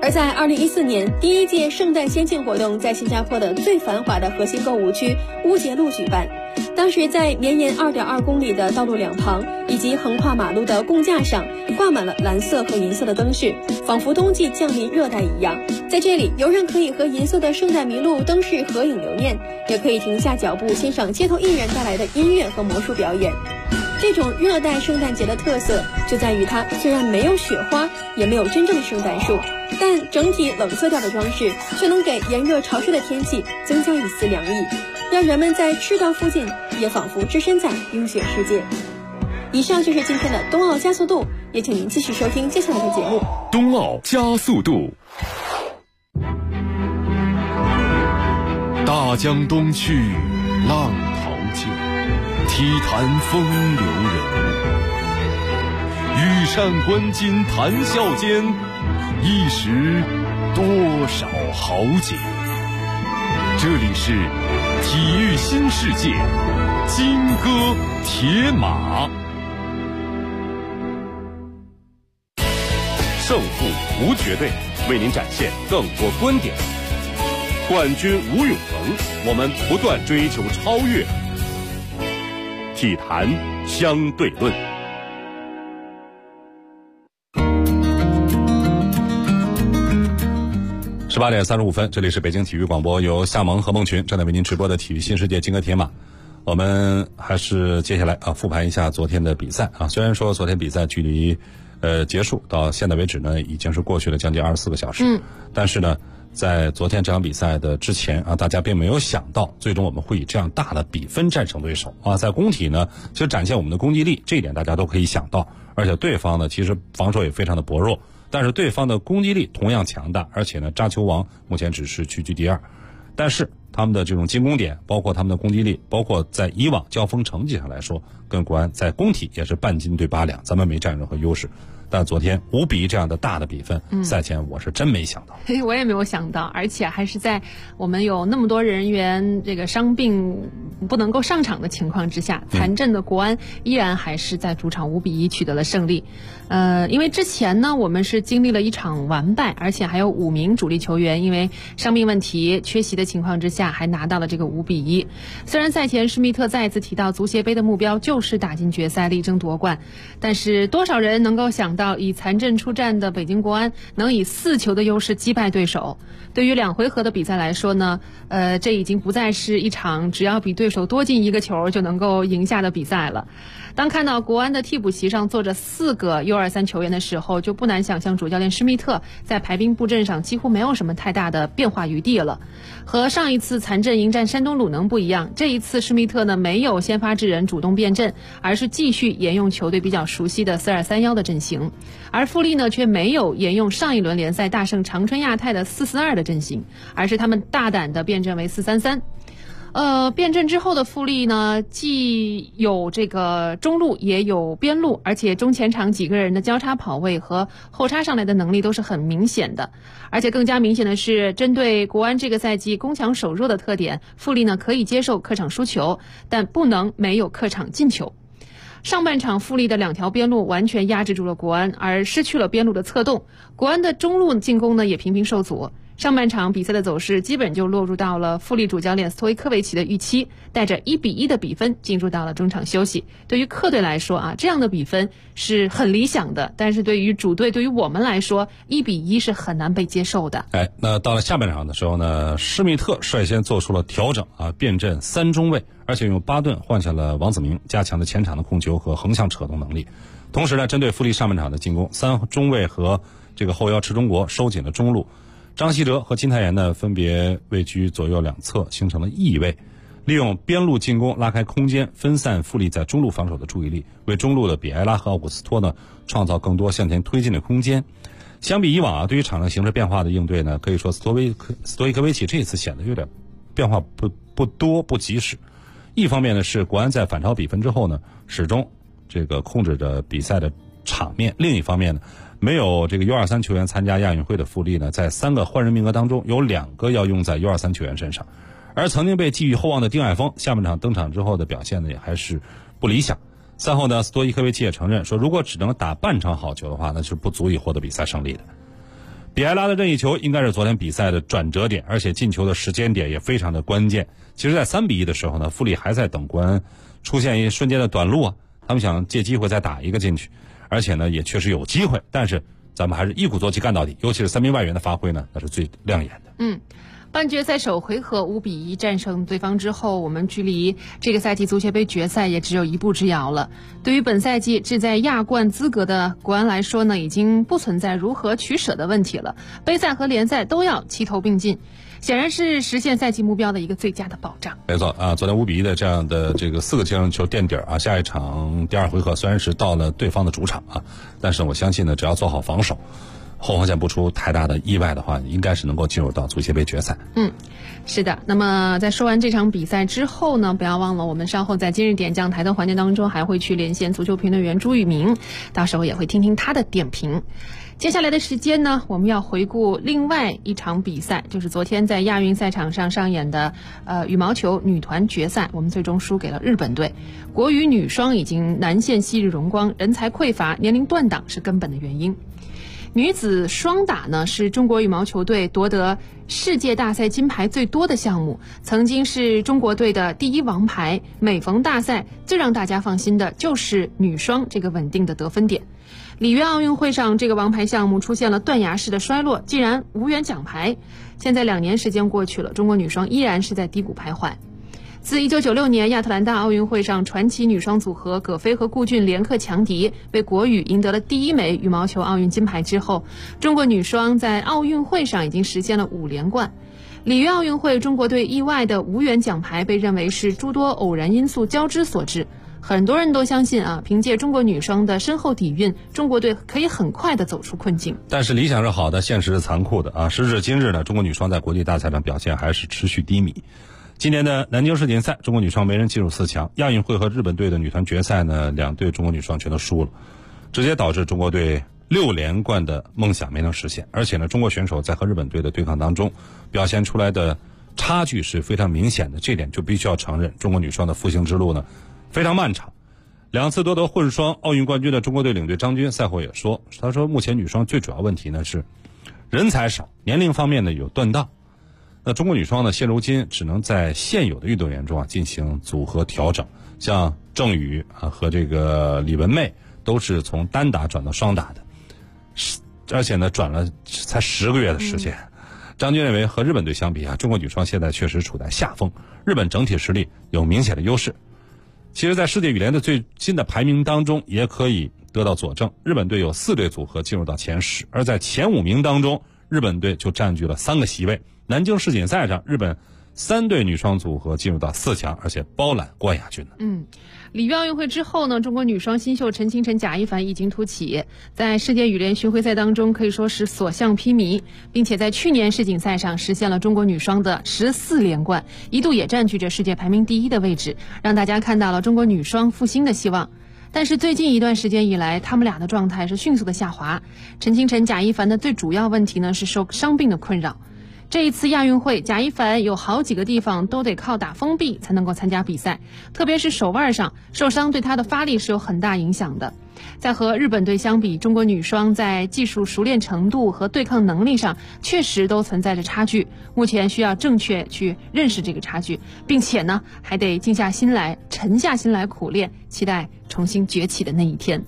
而在2014年，第一届圣诞仙境活动在新加坡的最繁华的核心购物区乌节路举办。当时在绵延2.2公里的道路两旁以及横跨马路的供架上挂满了蓝色和银色的灯饰，仿佛冬季降临热带一样。在这里，游人可以和银色的圣诞麋鹿灯饰合影留念，也可以停下脚步欣赏街头艺人带来的音乐和魔术表演。这种热带圣诞节的特色就在于它虽然没有雪花，也没有真正的圣诞树，但整体冷色调的装饰却能给炎热潮湿的天气增加一丝凉意，让人们在赤道附近也仿佛置身在冰雪世界。以上就是今天的冬奥加速度，也请您继续收听接下来的节目。 冬奥加速度。大江东去，浪淘尽，体坛风流人物。羽扇纶巾谈笑间，一时多少豪杰。这里是体育新世界，金戈铁马。 胜负无绝对，为您展现更多观点。冠军无永恒，我们不断追求超越。体坛相对论。 18点35分，这里是北京体育广播，由夏萌和孟群正在为您直播的体育新世界金戈铁马。我们还是接下来复盘一下昨天的比赛啊。虽然说昨天比赛距离结束到现在为止呢，已经是过去了将近24个小时，但是呢，在昨天这场比赛的之前啊，大家并没有想到最终我们会以这样大的比分战胜对手啊。在攻体呢，其实展现我们的攻击力，这一点大家都可以想到，而且对方呢其实防守也非常的薄弱，但是对方的攻击力同样强大，而且呢扎球王目前只是屈居第2，但是他们的这种进攻点，包括他们的攻击力，包括在以往交锋成绩上来说，跟国安在攻体也是半斤对8两，咱们没占任何优势。但昨天5-1这样的大的比分，赛前我是真没想到。 我也没有想到，而且还是在我们有那么多人员这个伤病不能够上场的情况之下，残阵的国安依然还是在主场5-1取得了胜利。因为之前呢，我们是经历了一场完败，而且还有5名主力球员因为伤病问题缺席的情况之下，还拿到了这个5-1。虽然赛前施密特再一次提到足协杯的目标就是打进决赛力争夺冠，但是多少人能够想到以残阵出战的北京国安能以4球的优势击败对手。对于2回合的比赛来说呢，这已经不再是一场只要比对手多进1个球就能够赢下的比赛了。当看到国安的替补席上坐着4个 U23 球员的时候，就不难想象主教练施密特在排兵布阵上几乎没有什么太大的变化余地了。和上一次残阵迎战山东鲁能不一样，这一次施密特呢没有先发制人主动变阵，而是继续沿用球队比较熟悉的4-2-3-1的阵型，而富力呢却没有沿用上一轮联赛大胜长春亚泰的4-4-2的阵型，而是他们大胆的变阵为4-3-3。变阵之后的富力呢，既有这个中路也有边路，而且中前场几个人的交叉跑位和后插上来的能力都是很明显的。而且更加明显的是，针对国安这个赛季攻强守弱的特点，富力呢可以接受客场输球，但不能没有客场进球。上半场富力的2条边路完全压制住了国安，而失去了边路的策动，国安的中路进攻呢也频频受阻。上半场比赛的走势基本就落入到了富力主教练斯托伊科维奇的预期，带着1-1的比分进入到了中场休息。对于客队来说啊，这样的比分是很理想的，但是对于主队，对于我们来说，1-1是很难被接受的。 那到了下半场的时候呢，施密特率先做出了调整啊，变阵3中卫，而且用巴顿换下了王子明，加强了前场的控球和横向扯动能力。同时呢，针对富力上半场的进攻，3中卫和这个后腰池中国收紧了中路。张稀哲和金泰妍呢，分别位居左右两侧，形成了翼位，利用边路进攻拉开空间，分散富力在中路防守的注意力，为中路的比埃拉和奥古斯托呢创造更多向前推进的空间。相比以往啊，对于场上形势变化的应对呢，可以说斯托伊科维奇这次显得有点变化不多不及时。一方面呢是国安在反超比分之后呢，始终这个控制着比赛的场面；另一方面呢，没有这个 U23 球员参加亚运会的富力呢，在3个换人名额当中有2个要用在 U23 球员身上，而曾经被寄予厚望的丁海峰下半场登场之后的表现呢，也还是不理想。赛后呢，斯托伊科维奇也承认说，如果只能打半场好球的话，那是不足以获得比赛胜利的。 比埃拉的任意球应该是昨天比赛的转折点，而且进球的时间点也非常的关键。其实在3-1的时候呢，富力还在等国安出现一瞬间的短路啊，他们想借机会再打一个进去，而且呢也确实有机会，但是咱们还是一鼓作气干到底，尤其是3名外援的发挥呢，那是最亮眼的。 半决赛首回合5-1战胜对方之后，我们距离这个赛季足协杯决赛也只有一步之遥了。对于本赛季志在亚冠资格的国安来说呢，已经不存在如何取舍的问题了，杯赛和联赛都要齐头并进，显然是实现赛季目标的一个最佳的保障。 没错啊，昨天5-1的这样的这个4个净胜球垫底啊，下一场第2回合虽然是到了对方的主场啊，但是我相信呢，只要做好防守，后防线不出太大的意外的话，应该是能够进入到足协杯决赛。 是的。那么在说完这场比赛之后呢，不要忘了我们稍后在今日点将台的环节当中还会去连线足球评论员朱宇明，到时候也会听听他的点评。接下来的时间呢，我们要回顾另外一场比赛，就是昨天在亚运赛场上上演的羽毛球女团决赛，我们最终输给了日本队。国羽女双已经难现昔日荣光，人才匮乏，年龄断档是根本的原因。女子双打呢，是中国羽毛球队夺得世界大赛金牌最多的项目，曾经是中国队的第1王牌。每逢大赛，最让大家放心的就是女双这个稳定的得分点。里约奥运会上，这个王牌项目出现了断崖式的衰落，竟然无缘奖牌。现在2年时间过去了，中国女双依然是在低谷徘徊。自1996年亚特兰大奥运会上，传奇女双组合葛菲和顾俊联克强敌，为国羽赢得了第1枚羽毛球奥运金牌之后，中国女双在奥运会上已经实现了5连冠。里约奥运会，中国队意外的无缘奖牌被认为是诸多偶然因素交织所致。很多人都相信啊，凭借中国女双的深厚底蕴，中国队可以很快的走出困境。 但是理想是好的，现实是残酷的啊！时至今日呢，中国女双在国际大赛上表现还是持续低迷。今年的南京世锦赛，中国女双没人进入4强。亚运会和日本队的女团决赛呢，2队中国女双全都输了，直接导致中国队6连冠的梦想没能实现。而且呢，中国选手在和日本队的对抗当中表现出来的差距是非常明显的，这点就必须要承认，中国女双的复兴之路呢非常漫长。2次夺得混双奥运冠军的中国队领队张军赛后也说，他说目前女双最主要问题呢是人才少，年龄方面呢有断档。那中国女双呢，现如今只能在现有的运动员中进行组合调整，像郑宇和这个李文媚都是从单打转到双打的，而且呢转了才10个月的时间。张军认为和日本队相比中国女双现在确实处在下风，日本整体实力有明显的优势。其实在世界羽联的最新的排名当中也可以得到佐证，日本队有4队组合进入到前10，而在前5名当中，日本队就占据了3个席位。南京世锦赛上，日本3队女双组合进入到4强，而且包揽冠亚军。 里约奥运会之后呢，中国女双新秀陈清晨、贾一凡异军突起，在世界羽联巡回赛当中可以说是所向披靡，并且在去年世锦赛上实现了中国女双的14连冠，一度也占据着世界排名第1的位置，让大家看到了中国女双复兴的希望。但是最近一段时间以来，他们俩的状态是迅速的下滑。陈清晨、贾一凡的最主要问题呢是受伤病的困扰。这一次亚运会，贾一凡有好几个地方都得靠打封闭才能够参加比赛，特别是手腕上受伤，对他的发力是有很大影响的。在和日本队相比，中国女双在技术熟练程度和对抗能力上确实都存在着差距，目前需要正确去认识这个差距，并且呢还得静下心来，沉下心来苦练，期待重新崛起的那一天。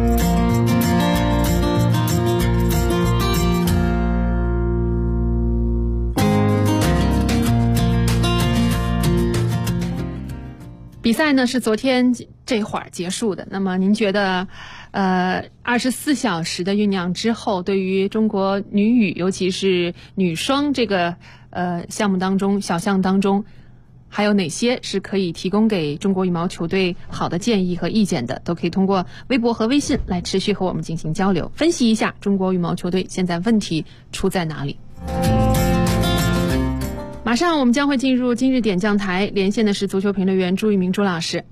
比赛呢是昨天这会儿结束的。那么您觉得24小时的酝酿之后，对于中国女羽尤其是女双这个项目当中小项当中，还有哪些是可以提供给中国羽毛球队好的建议和意见的，都可以通过微博和微信来持续和我们进行交流，分析一下中国羽毛球队现在问题出在哪里。马上我们将会进入今日点将台，连线的是足球评论员朱一鸣朱老师。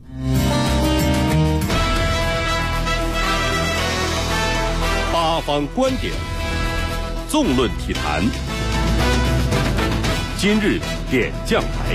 八方观点，纵论体坛，今日点将台。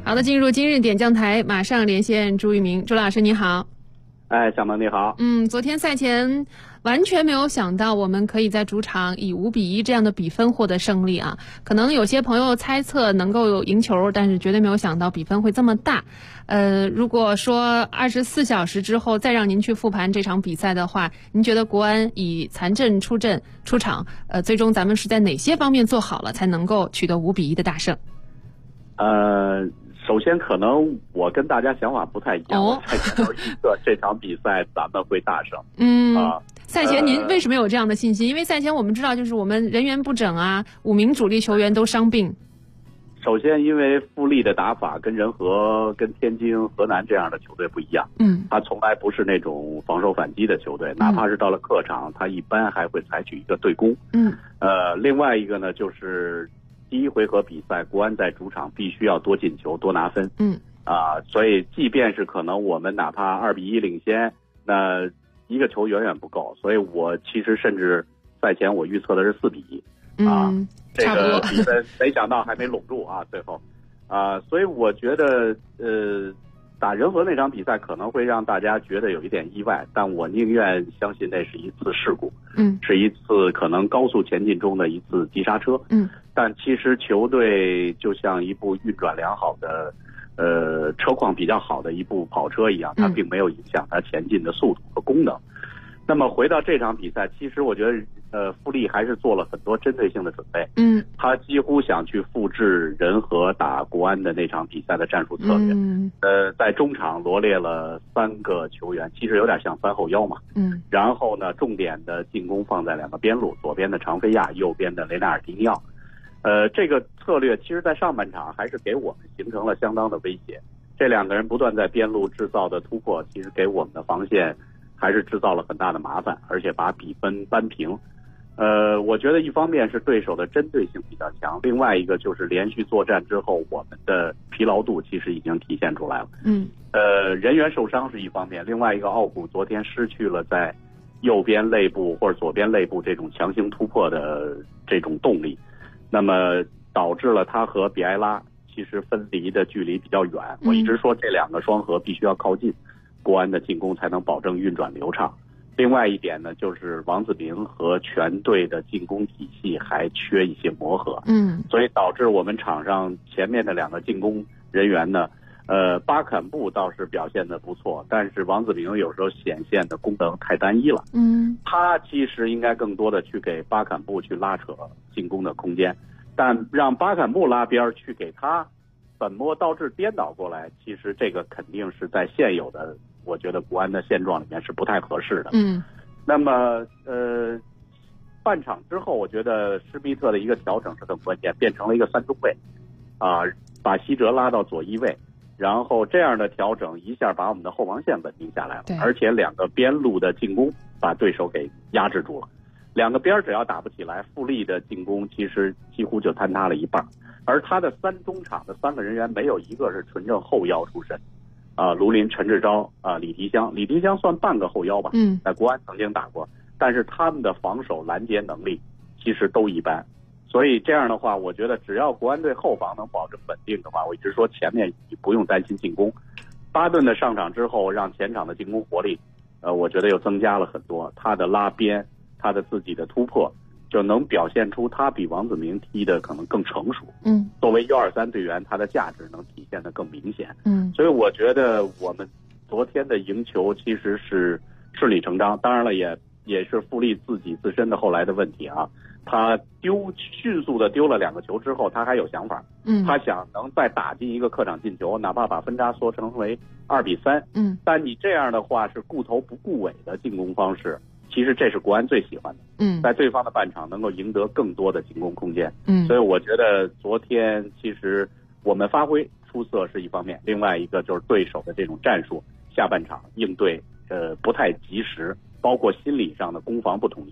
好的，进入今日点将台，马上连线朱玉明。朱老师你好。 小萌你好。 昨天赛前完全没有想到我们可以在主场以5-1这样的比分获得胜利啊！可能有些朋友猜测能够赢球，但是绝对没有想到比分会这么大。如果说24小时之后再让您去复盘这场比赛的话，您觉得国安以残阵出场，最终咱们是在哪些方面做好了，才能够取得5-1的大胜？ 首先，可能我跟大家想法不太一样。我赛前预测这场比赛咱们会大胜。 赛前您为什么有这样的信心？因为赛前我们知道，就是我们人员不整啊，5名主力球员都伤病。 首先，因为富力的打法跟人和、跟天津、河南这样的球队不一样。他从来不是那种防守反击的球队，哪怕是到了客场，他一般还会采取一个对攻。另外一个呢，就是第一回合比赛，国安在主场必须要多进球、多拿分。所以即便是可能我们哪怕2-1领先，那一个球远远不够。所以我其实甚至赛前我预测的是4-1。这个比分没想到还没拢住啊，最后。所以我觉得打人和那场比赛可能会让大家觉得有一点意外，但我宁愿相信那是一次事故，是一次可能高速前进中的一次急刹车。但其实球队就像一部运转良好的车况比较好的一部跑车一样，它并没有影响它前进的速度和功能。那么回到这场比赛，其实我觉得富力还是做了很多针对性的准备。他几乎想去复制人和打国安的那场比赛的战术策略。在中场罗列了3个球员，其实有点像3后腰嘛。然后呢，重点的进攻放在2个边路，左边的常飞亚，右边的雷纳尔迪尼奥。这个策略其实在上半场还是给我们形成了相当的威胁。这2个人不断在边路制造的突破，其实给我们的防线还是制造了很大的麻烦，而且把比分扳平。我觉得一方面是对手的针对性比较强，另外一个就是连续作战之后，我们的疲劳度其实已经体现出来了。人员受伤是一方面，另外一个奥古昨天失去了在右边肋部或者左边肋部这种强行突破的这种动力，那么导致了他和比埃拉其实分离的距离比较远。我一直说这2个双核必须要靠近，国安的进攻才能保证运转流畅。另外一点呢，就是王子铭和全队的进攻体系还缺一些磨合。所以导致我们场上前面的2个进攻人员呢，巴坎布倒是表现得不错，但是王子铭有时候显现的功能太单一了。他其实应该更多的去给巴坎布去拉扯进攻的空间，但让巴坎布拉边去给他本末倒置颠倒过来，其实这个肯定是在现有的我觉得国安的现状里面是不太合适的。那么半场之后，我觉得施密特的一个调整是很关键，变成了一个3中卫，把希哲拉到左1位，然后这样的调整一下把我们的后防线稳定下来了，而且2个边路的进攻把对手给压制住了。2个边只要打不起来，富力的进攻其实几乎就坍塌了一半。而他的3中场的3个人员没有一个是纯正后腰出身。卢林、陈志钊、李提香算半个后腰吧。在国安曾经打过，但是他们的防守拦截能力其实都一般。所以这样的话，我觉得只要国安队后防能保证稳定的话，我一直说前面你不用担心进攻。巴顿的上场之后，让前场的进攻活力，我觉得又增加了很多。他的拉边，他的自己的突破，就能表现出他比王子铭踢的可能更成熟。作为1-2-3队员，他的价值能体现得更明显。所以我觉得我们昨天的赢球其实是顺理成章。当然了，也是富力自己自身的后来的问题啊。他迅速的丢了2个球之后，他还有想法。他想能再打进一个客场进球，哪怕把分差缩成为2-3。但你这样的话是顾头不顾尾的进攻方式。其实这是国安最喜欢的，在对方的半场能够赢得更多的进攻空间。所以我觉得昨天其实我们发挥出色是一方面，另外一个就是对手的这种战术，下半场应对不太及时，包括心理上的攻防不统一，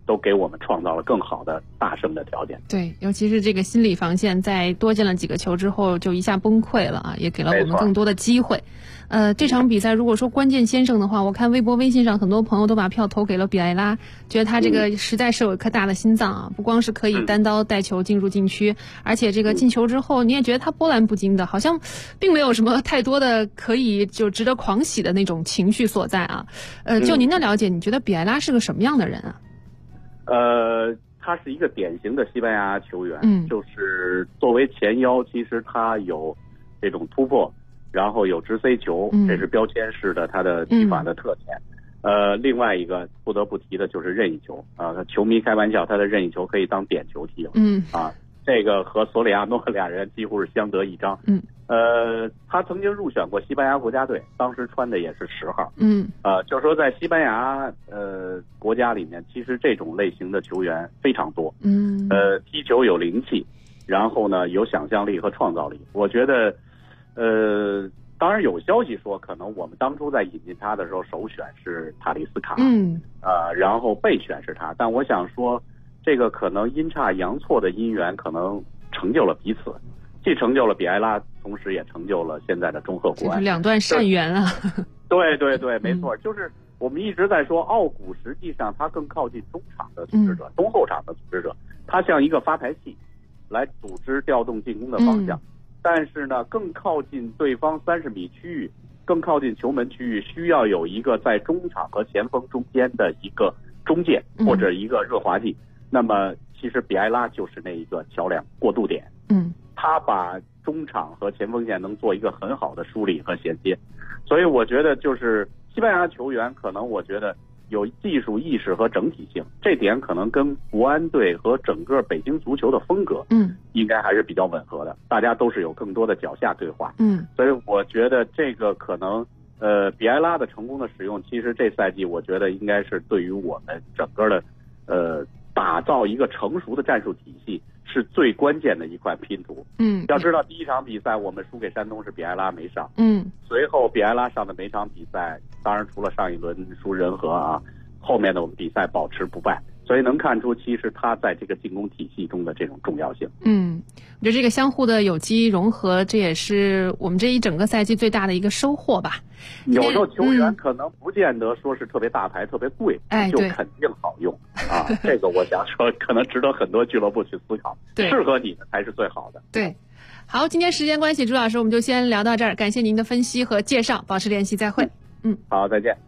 都给我们创造了更好的大胜的条件。 对，尤其是这个心理防线在多进了几个球之后就一下崩溃了啊，也给了我们更多的机会。这场比赛如果说关键先生的话，我看微博微信上很多朋友都把票投给了比埃拉，觉得他这个实在是有一颗大的心脏啊，不光是可以单刀带球进入禁区，而且这个进球之后你也觉得他波澜不惊的，好像并没有什么太多的可以就值得狂喜的那种情绪所在啊。就您的了解，你觉得比埃拉是个什么样的人啊？ 他是一个典型的西班牙球员，就是作为前腰，其实他有这种突破，然后有直塞球，这是标签式的他的踢法的特点。另外一个不得不提的就是任意球啊，球迷开玩笑，他的任意球可以当点球踢了。这个和索里亚诺俩人几乎是相得益彰。他曾经入选过西班牙国家队，当时穿的也是10号。就是说在西班牙国家里面，其实这种类型的球员非常多。踢球有灵气，然后呢有想象力和创造力。我觉得当然有消息说可能我们当初在引进他的时候首选是塔利斯卡，然后备选是他，但我想说这个可能阴差阳错的因缘可能成就了彼此，既成就了比埃拉，同时也成就了现在的中赫国安， 就是两段善缘啊。 对对对，没错，就是我们一直在说奥古实际上他更靠近中场的组织者，中后场的组织者，他像一个发牌器来组织调动进攻的方向，但是呢更靠近对方30米区域，更靠近球门区域，需要有一个在中场和前锋中间的一个中介或者一个润滑剂。那么其实比埃拉就是那一个桥梁过渡点，他把中场和前锋线能做一个很好的梳理和衔接，所以我觉得就是西班牙球员可能我觉得有技术意识和整体性，这点可能跟国安队和整个北京足球的风格应该还是比较吻合的，大家都是有更多的脚下对话，所以我觉得这个可能比埃拉的成功的使用，其实这赛季我觉得应该是对于我们整个的打造一个成熟的战术体系是最关键的一块拼图。要知道第一场比赛我们输给山东是比埃拉没上，随后比埃拉上的每场比赛，当然除了上一轮输人和啊，后面的我们比赛保持不败，所以能看出其实他在这个进攻体系中的这种重要性。 我觉得这个相互的有机融合，这也是我们这一整个赛季最大的一个收获吧。 有时候球员可能不见得说是特别大牌特别贵，就肯定好用啊。这个我想说可能值得很多俱乐部去思考，适合你的才是最好的。 对，好，今天时间关系，朱老师我们就先聊到这儿，感谢您的分析和介绍，保持联系，再会。 好，再见。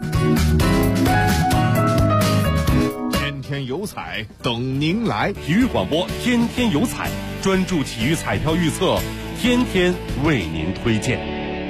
天天有彩等您来， 体育广播天天有彩，专注体育彩票预测，天天为您推荐。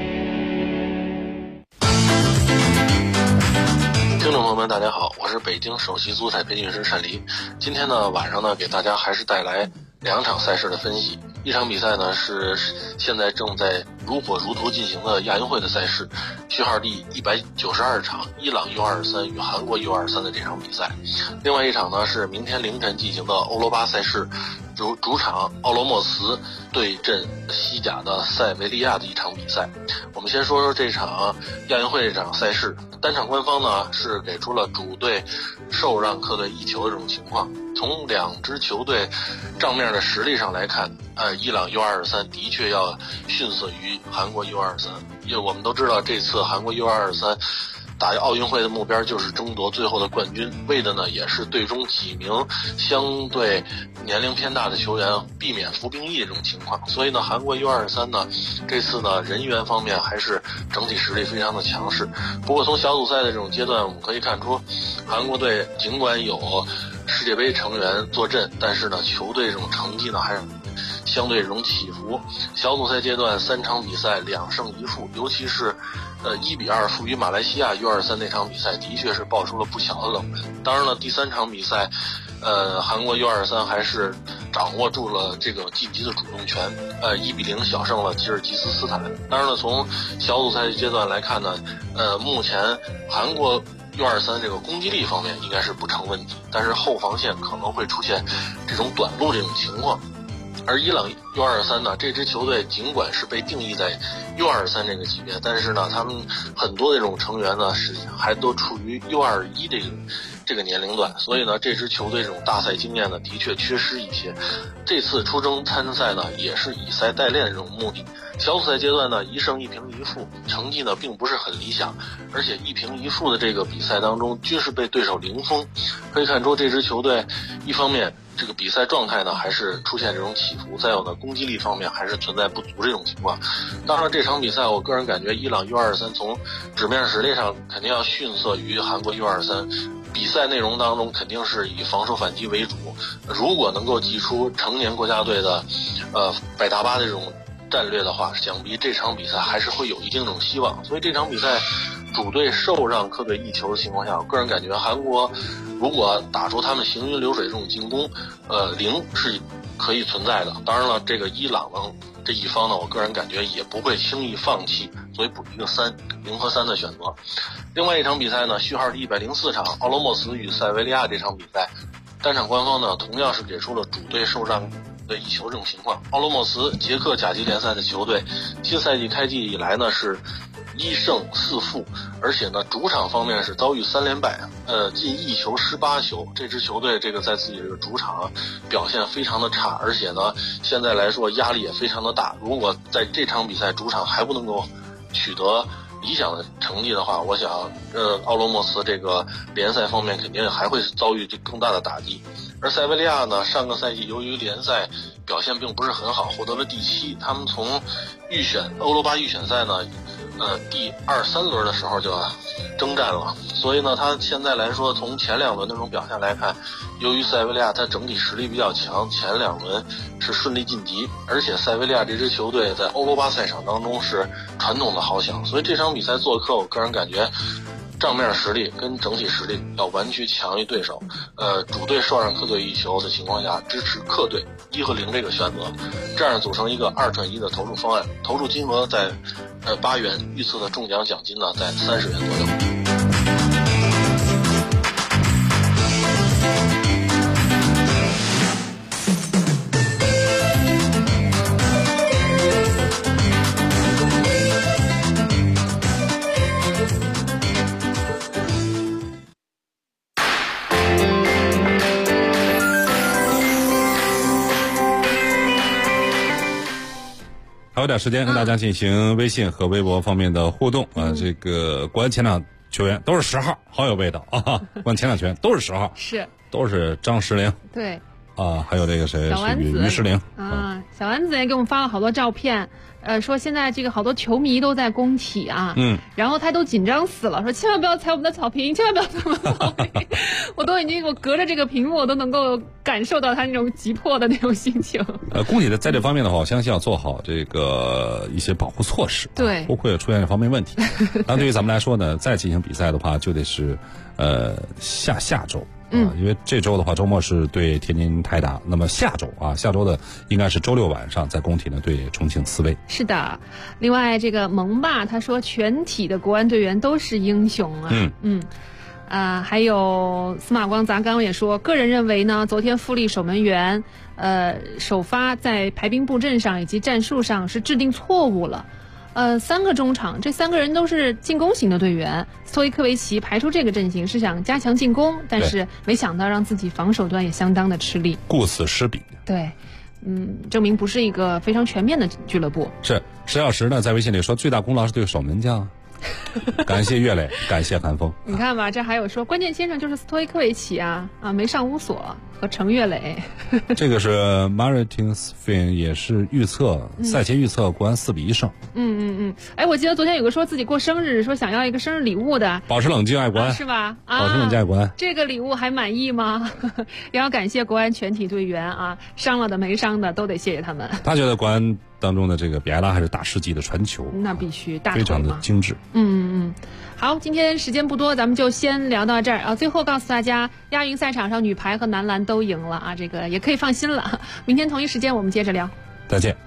听众朋友们大家好，我是北京首席足彩培训师单黎。今天呢晚上呢给大家还是带来2场赛事的分析。一场比赛呢是现在正在如火如荼进行的亚运会的赛事，序号第192场伊朗 U23 与韩国 U23 的这场比赛。另外一场呢是明天凌晨进行的欧罗巴赛事，主场奥罗莫茨对阵西甲的塞维利亚的一场比赛。我们先说说这场亚运会这场赛事，单场官方呢是给出了主队受让客队1球的这种情况。从两支球队账面的实力上来看，伊朗 U23 的确要逊色于韩国 U23， 因为我们都知道这次韩国 U23 打奥运会的目标就是争夺最后的冠军，为的呢也是队中几名相对年龄偏大的球员避免服兵役这种情况。所以呢韩国 U23 呢这次呢人员方面还是整体实力非常的强势。不过从小组赛的这种阶段我们可以看出，韩国队尽管有世界杯成员坐镇，但是呢球队这种成绩呢还是相对这种起伏。小组赛阶段3场比赛2胜1负，尤其是1-2负于马来西亚 U23 那场比赛的确是爆出了不小的冷门。当然了第3场比赛韩国 U23 还是掌握住了这个晋级的主动权，1-0小胜了吉尔吉斯斯坦。当然了从小组赛阶段来看呢目前韩国U23 这个攻击力方面应该是不成问题，但是后防线可能会出现这种短路这种情况。而伊朗 U23 呢，这支球队尽管是被定义在 U23 这个级别，但是呢他们很多的这种成员呢是还都处于 U21 这个年龄段，所以呢，这支球队这种大赛经验呢，的确缺失一些。这次出征参赛呢，也是以赛代练这种目的。小组赛阶段呢，1胜1平1负，成绩呢并不是很理想，而且1平1负的这个比赛当中，均是被对手零封。可以看出这支球队，一方面这个比赛状态呢还是出现这种起伏，再有呢攻击力方面还是存在不足这种情况。当然这场比赛我个人感觉伊朗 U23 从纸面实力上肯定要逊色于韩国 U23， 比赛内容当中肯定是以防守反击为主，如果能够祭出成年国家队的百搭八的这种战略的话，想必这场比赛还是会有一定这种希望。所以这场比赛主队受让客队1球的情况下，我个人感觉韩国如果打出他们行云流水这种进攻0是可以存在的。当然了，这个伊朗呢这一方呢，我个人感觉也不会轻易放弃，所以补一个3，0和3的选择。另外一场比赛呢，序号第104场，奥罗莫斯与塞维利亚这场比赛，单场官方呢同样是给出了主队受让的1球这种情况。奥罗莫斯捷克甲级联赛的球队，新赛季开季以来呢是1胜4负，而且呢主场方面是遭遇3连败，进1球失8球。这支球队这个在自己这个主场表现非常的差，而且呢现在来说压力也非常的大。如果在这场比赛主场还不能够取得理想的成绩的话，我想奥罗莫斯这个联赛方面肯定还会遭遇更大的打击。而塞维利亚呢，上个赛季由于联赛表现并不是很好，获得了第7，他们从欧罗巴预选赛呢第2、3轮的时候就征战了，所以呢他现在来说从前2轮那种表现来看，由于塞维利亚他整体实力比较强，前2轮是顺利晋级，而且塞维利亚这支球队在欧罗巴赛场当中是传统的豪强，所以这场比赛做客我个人感觉账面实力跟整体实力要完全强于对手。主队受让客队1球的情况下，支持客队1和0这个选择，这样组成一个2转1的投注方案，投注金额在8元，预测的中奖奖金呢在30元左右。 还有点时间跟大家进行微信和微博方面的互动啊。这个国安前场球员都是10号，好有味道啊！国安前场球员都是10号， 是都是张石玲， 对啊，还有这个谁是于石玲啊。小丸子也给我们发了好多照片，说现在这个好多球迷都在工体啊，然后他都紧张死了，说千万不要踩我们的草坪，千万不要踩我们的草坪。我隔着这个屏幕，我都能够感受到他那种急迫的那种心情。 工体的在这方面的话，我相信要做好这个一些保护措施， 对， 不会出现这方面问题。那对于咱们来说呢，再进行比赛的话，就得是下周。因为这周的话，周末是对天津泰达，那么下周的应该是周6晚上在工体呢对重庆斯威。 是的，另外这个萌爸他说，全体的国安队员都是英雄啊。还有司马光砸缸也说，个人认为呢，昨天富力守门员首发在排兵布阵上以及战术上是制定错误了。3个中场，这3个人都是进攻型的队员。斯托伊科维奇排出这个阵型是想加强进攻，但是没想到让自己防守端也相当的吃力， 顾此失彼。 对，证明不是一个非常全面的俱乐部。 是石小石呢在微信里说，最大功劳是对守门将。感谢岳磊，感谢韩风。 你看吧，这还有说关键先生就是斯托伊科维奇啊，没上乌索和程岳磊。 这个是 Maritime Fin 也是预测赛前预测国安4比1胜。 哎，我记得昨天有个说自己过生日，说想要一个生日礼物的， 保持冷静爱国安， 是吧？ 保持冷静爱国安。 这个礼物还满意吗？也要感谢国安全体队员啊，伤了的没伤的都得谢谢他们。 他觉得国安当中的这个比埃拉还是大师级的传球， 那必须大头嘛， 非常的精致。 好，今天时间不多，咱们就先聊到这儿啊。最后告诉大家，亚运赛场上女排和男篮都赢了啊，这个也可以放心了。明天同一时间我们接着聊， 再见。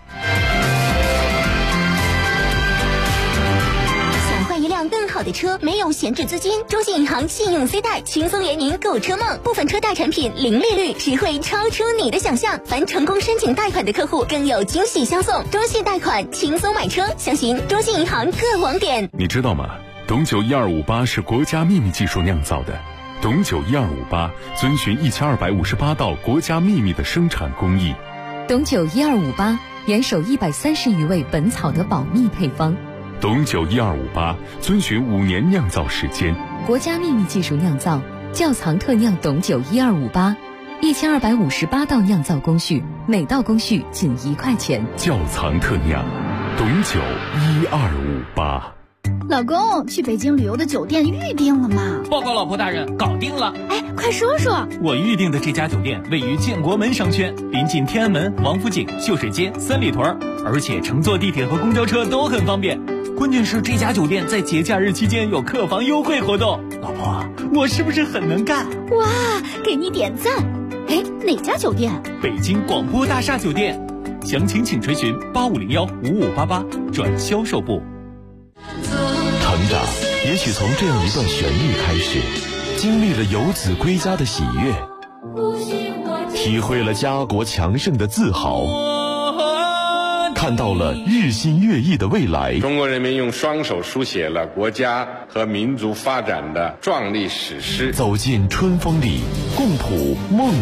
想换一辆更好的车，没有闲置资金，中信银行信用 C 贷轻松圆您购车梦，部分车贷产品零利率，实惠超出你的想象。凡成功申请贷款的客户更有惊喜相送，中信贷款轻松买车，详询中信银行各网点。 你知道吗？董酒1258是国家秘密技术酿造的， 董酒12588遵循1258道国家秘密的生产工艺。 董酒1258严守130余味本草的保密配方。 董酒12588遵循5年酿造时间， 国家秘密技术酿造，窖藏特酿董酒1258，1258道酿造工序，每道工序仅1块钱。 窖藏特酿，董酒1258。 老公，去北京旅游的酒店预定了吗？ 报告老婆大人，搞定了。 哎，快说说。 我预定的这家酒店位于建国门商圈，临近天安门、王府井、秀水街、三里屯，而且乘坐地铁和公交车都很方便。关键是这家酒店在节假日期间有客房优惠活动。老婆，我是不是很能干？ 哇，给你点赞。哎，哪家酒店？ 北京广播大厦酒店。详情请垂询8501-5588转销售部。 成长也许从这样一段旋律开始，经历了游子归家的喜悦，体会了家国强盛的自豪，看到了日新月异的未来。 中国人民用双手书写了国家和民族发展的壮丽史诗。 走进春风里，共谱梦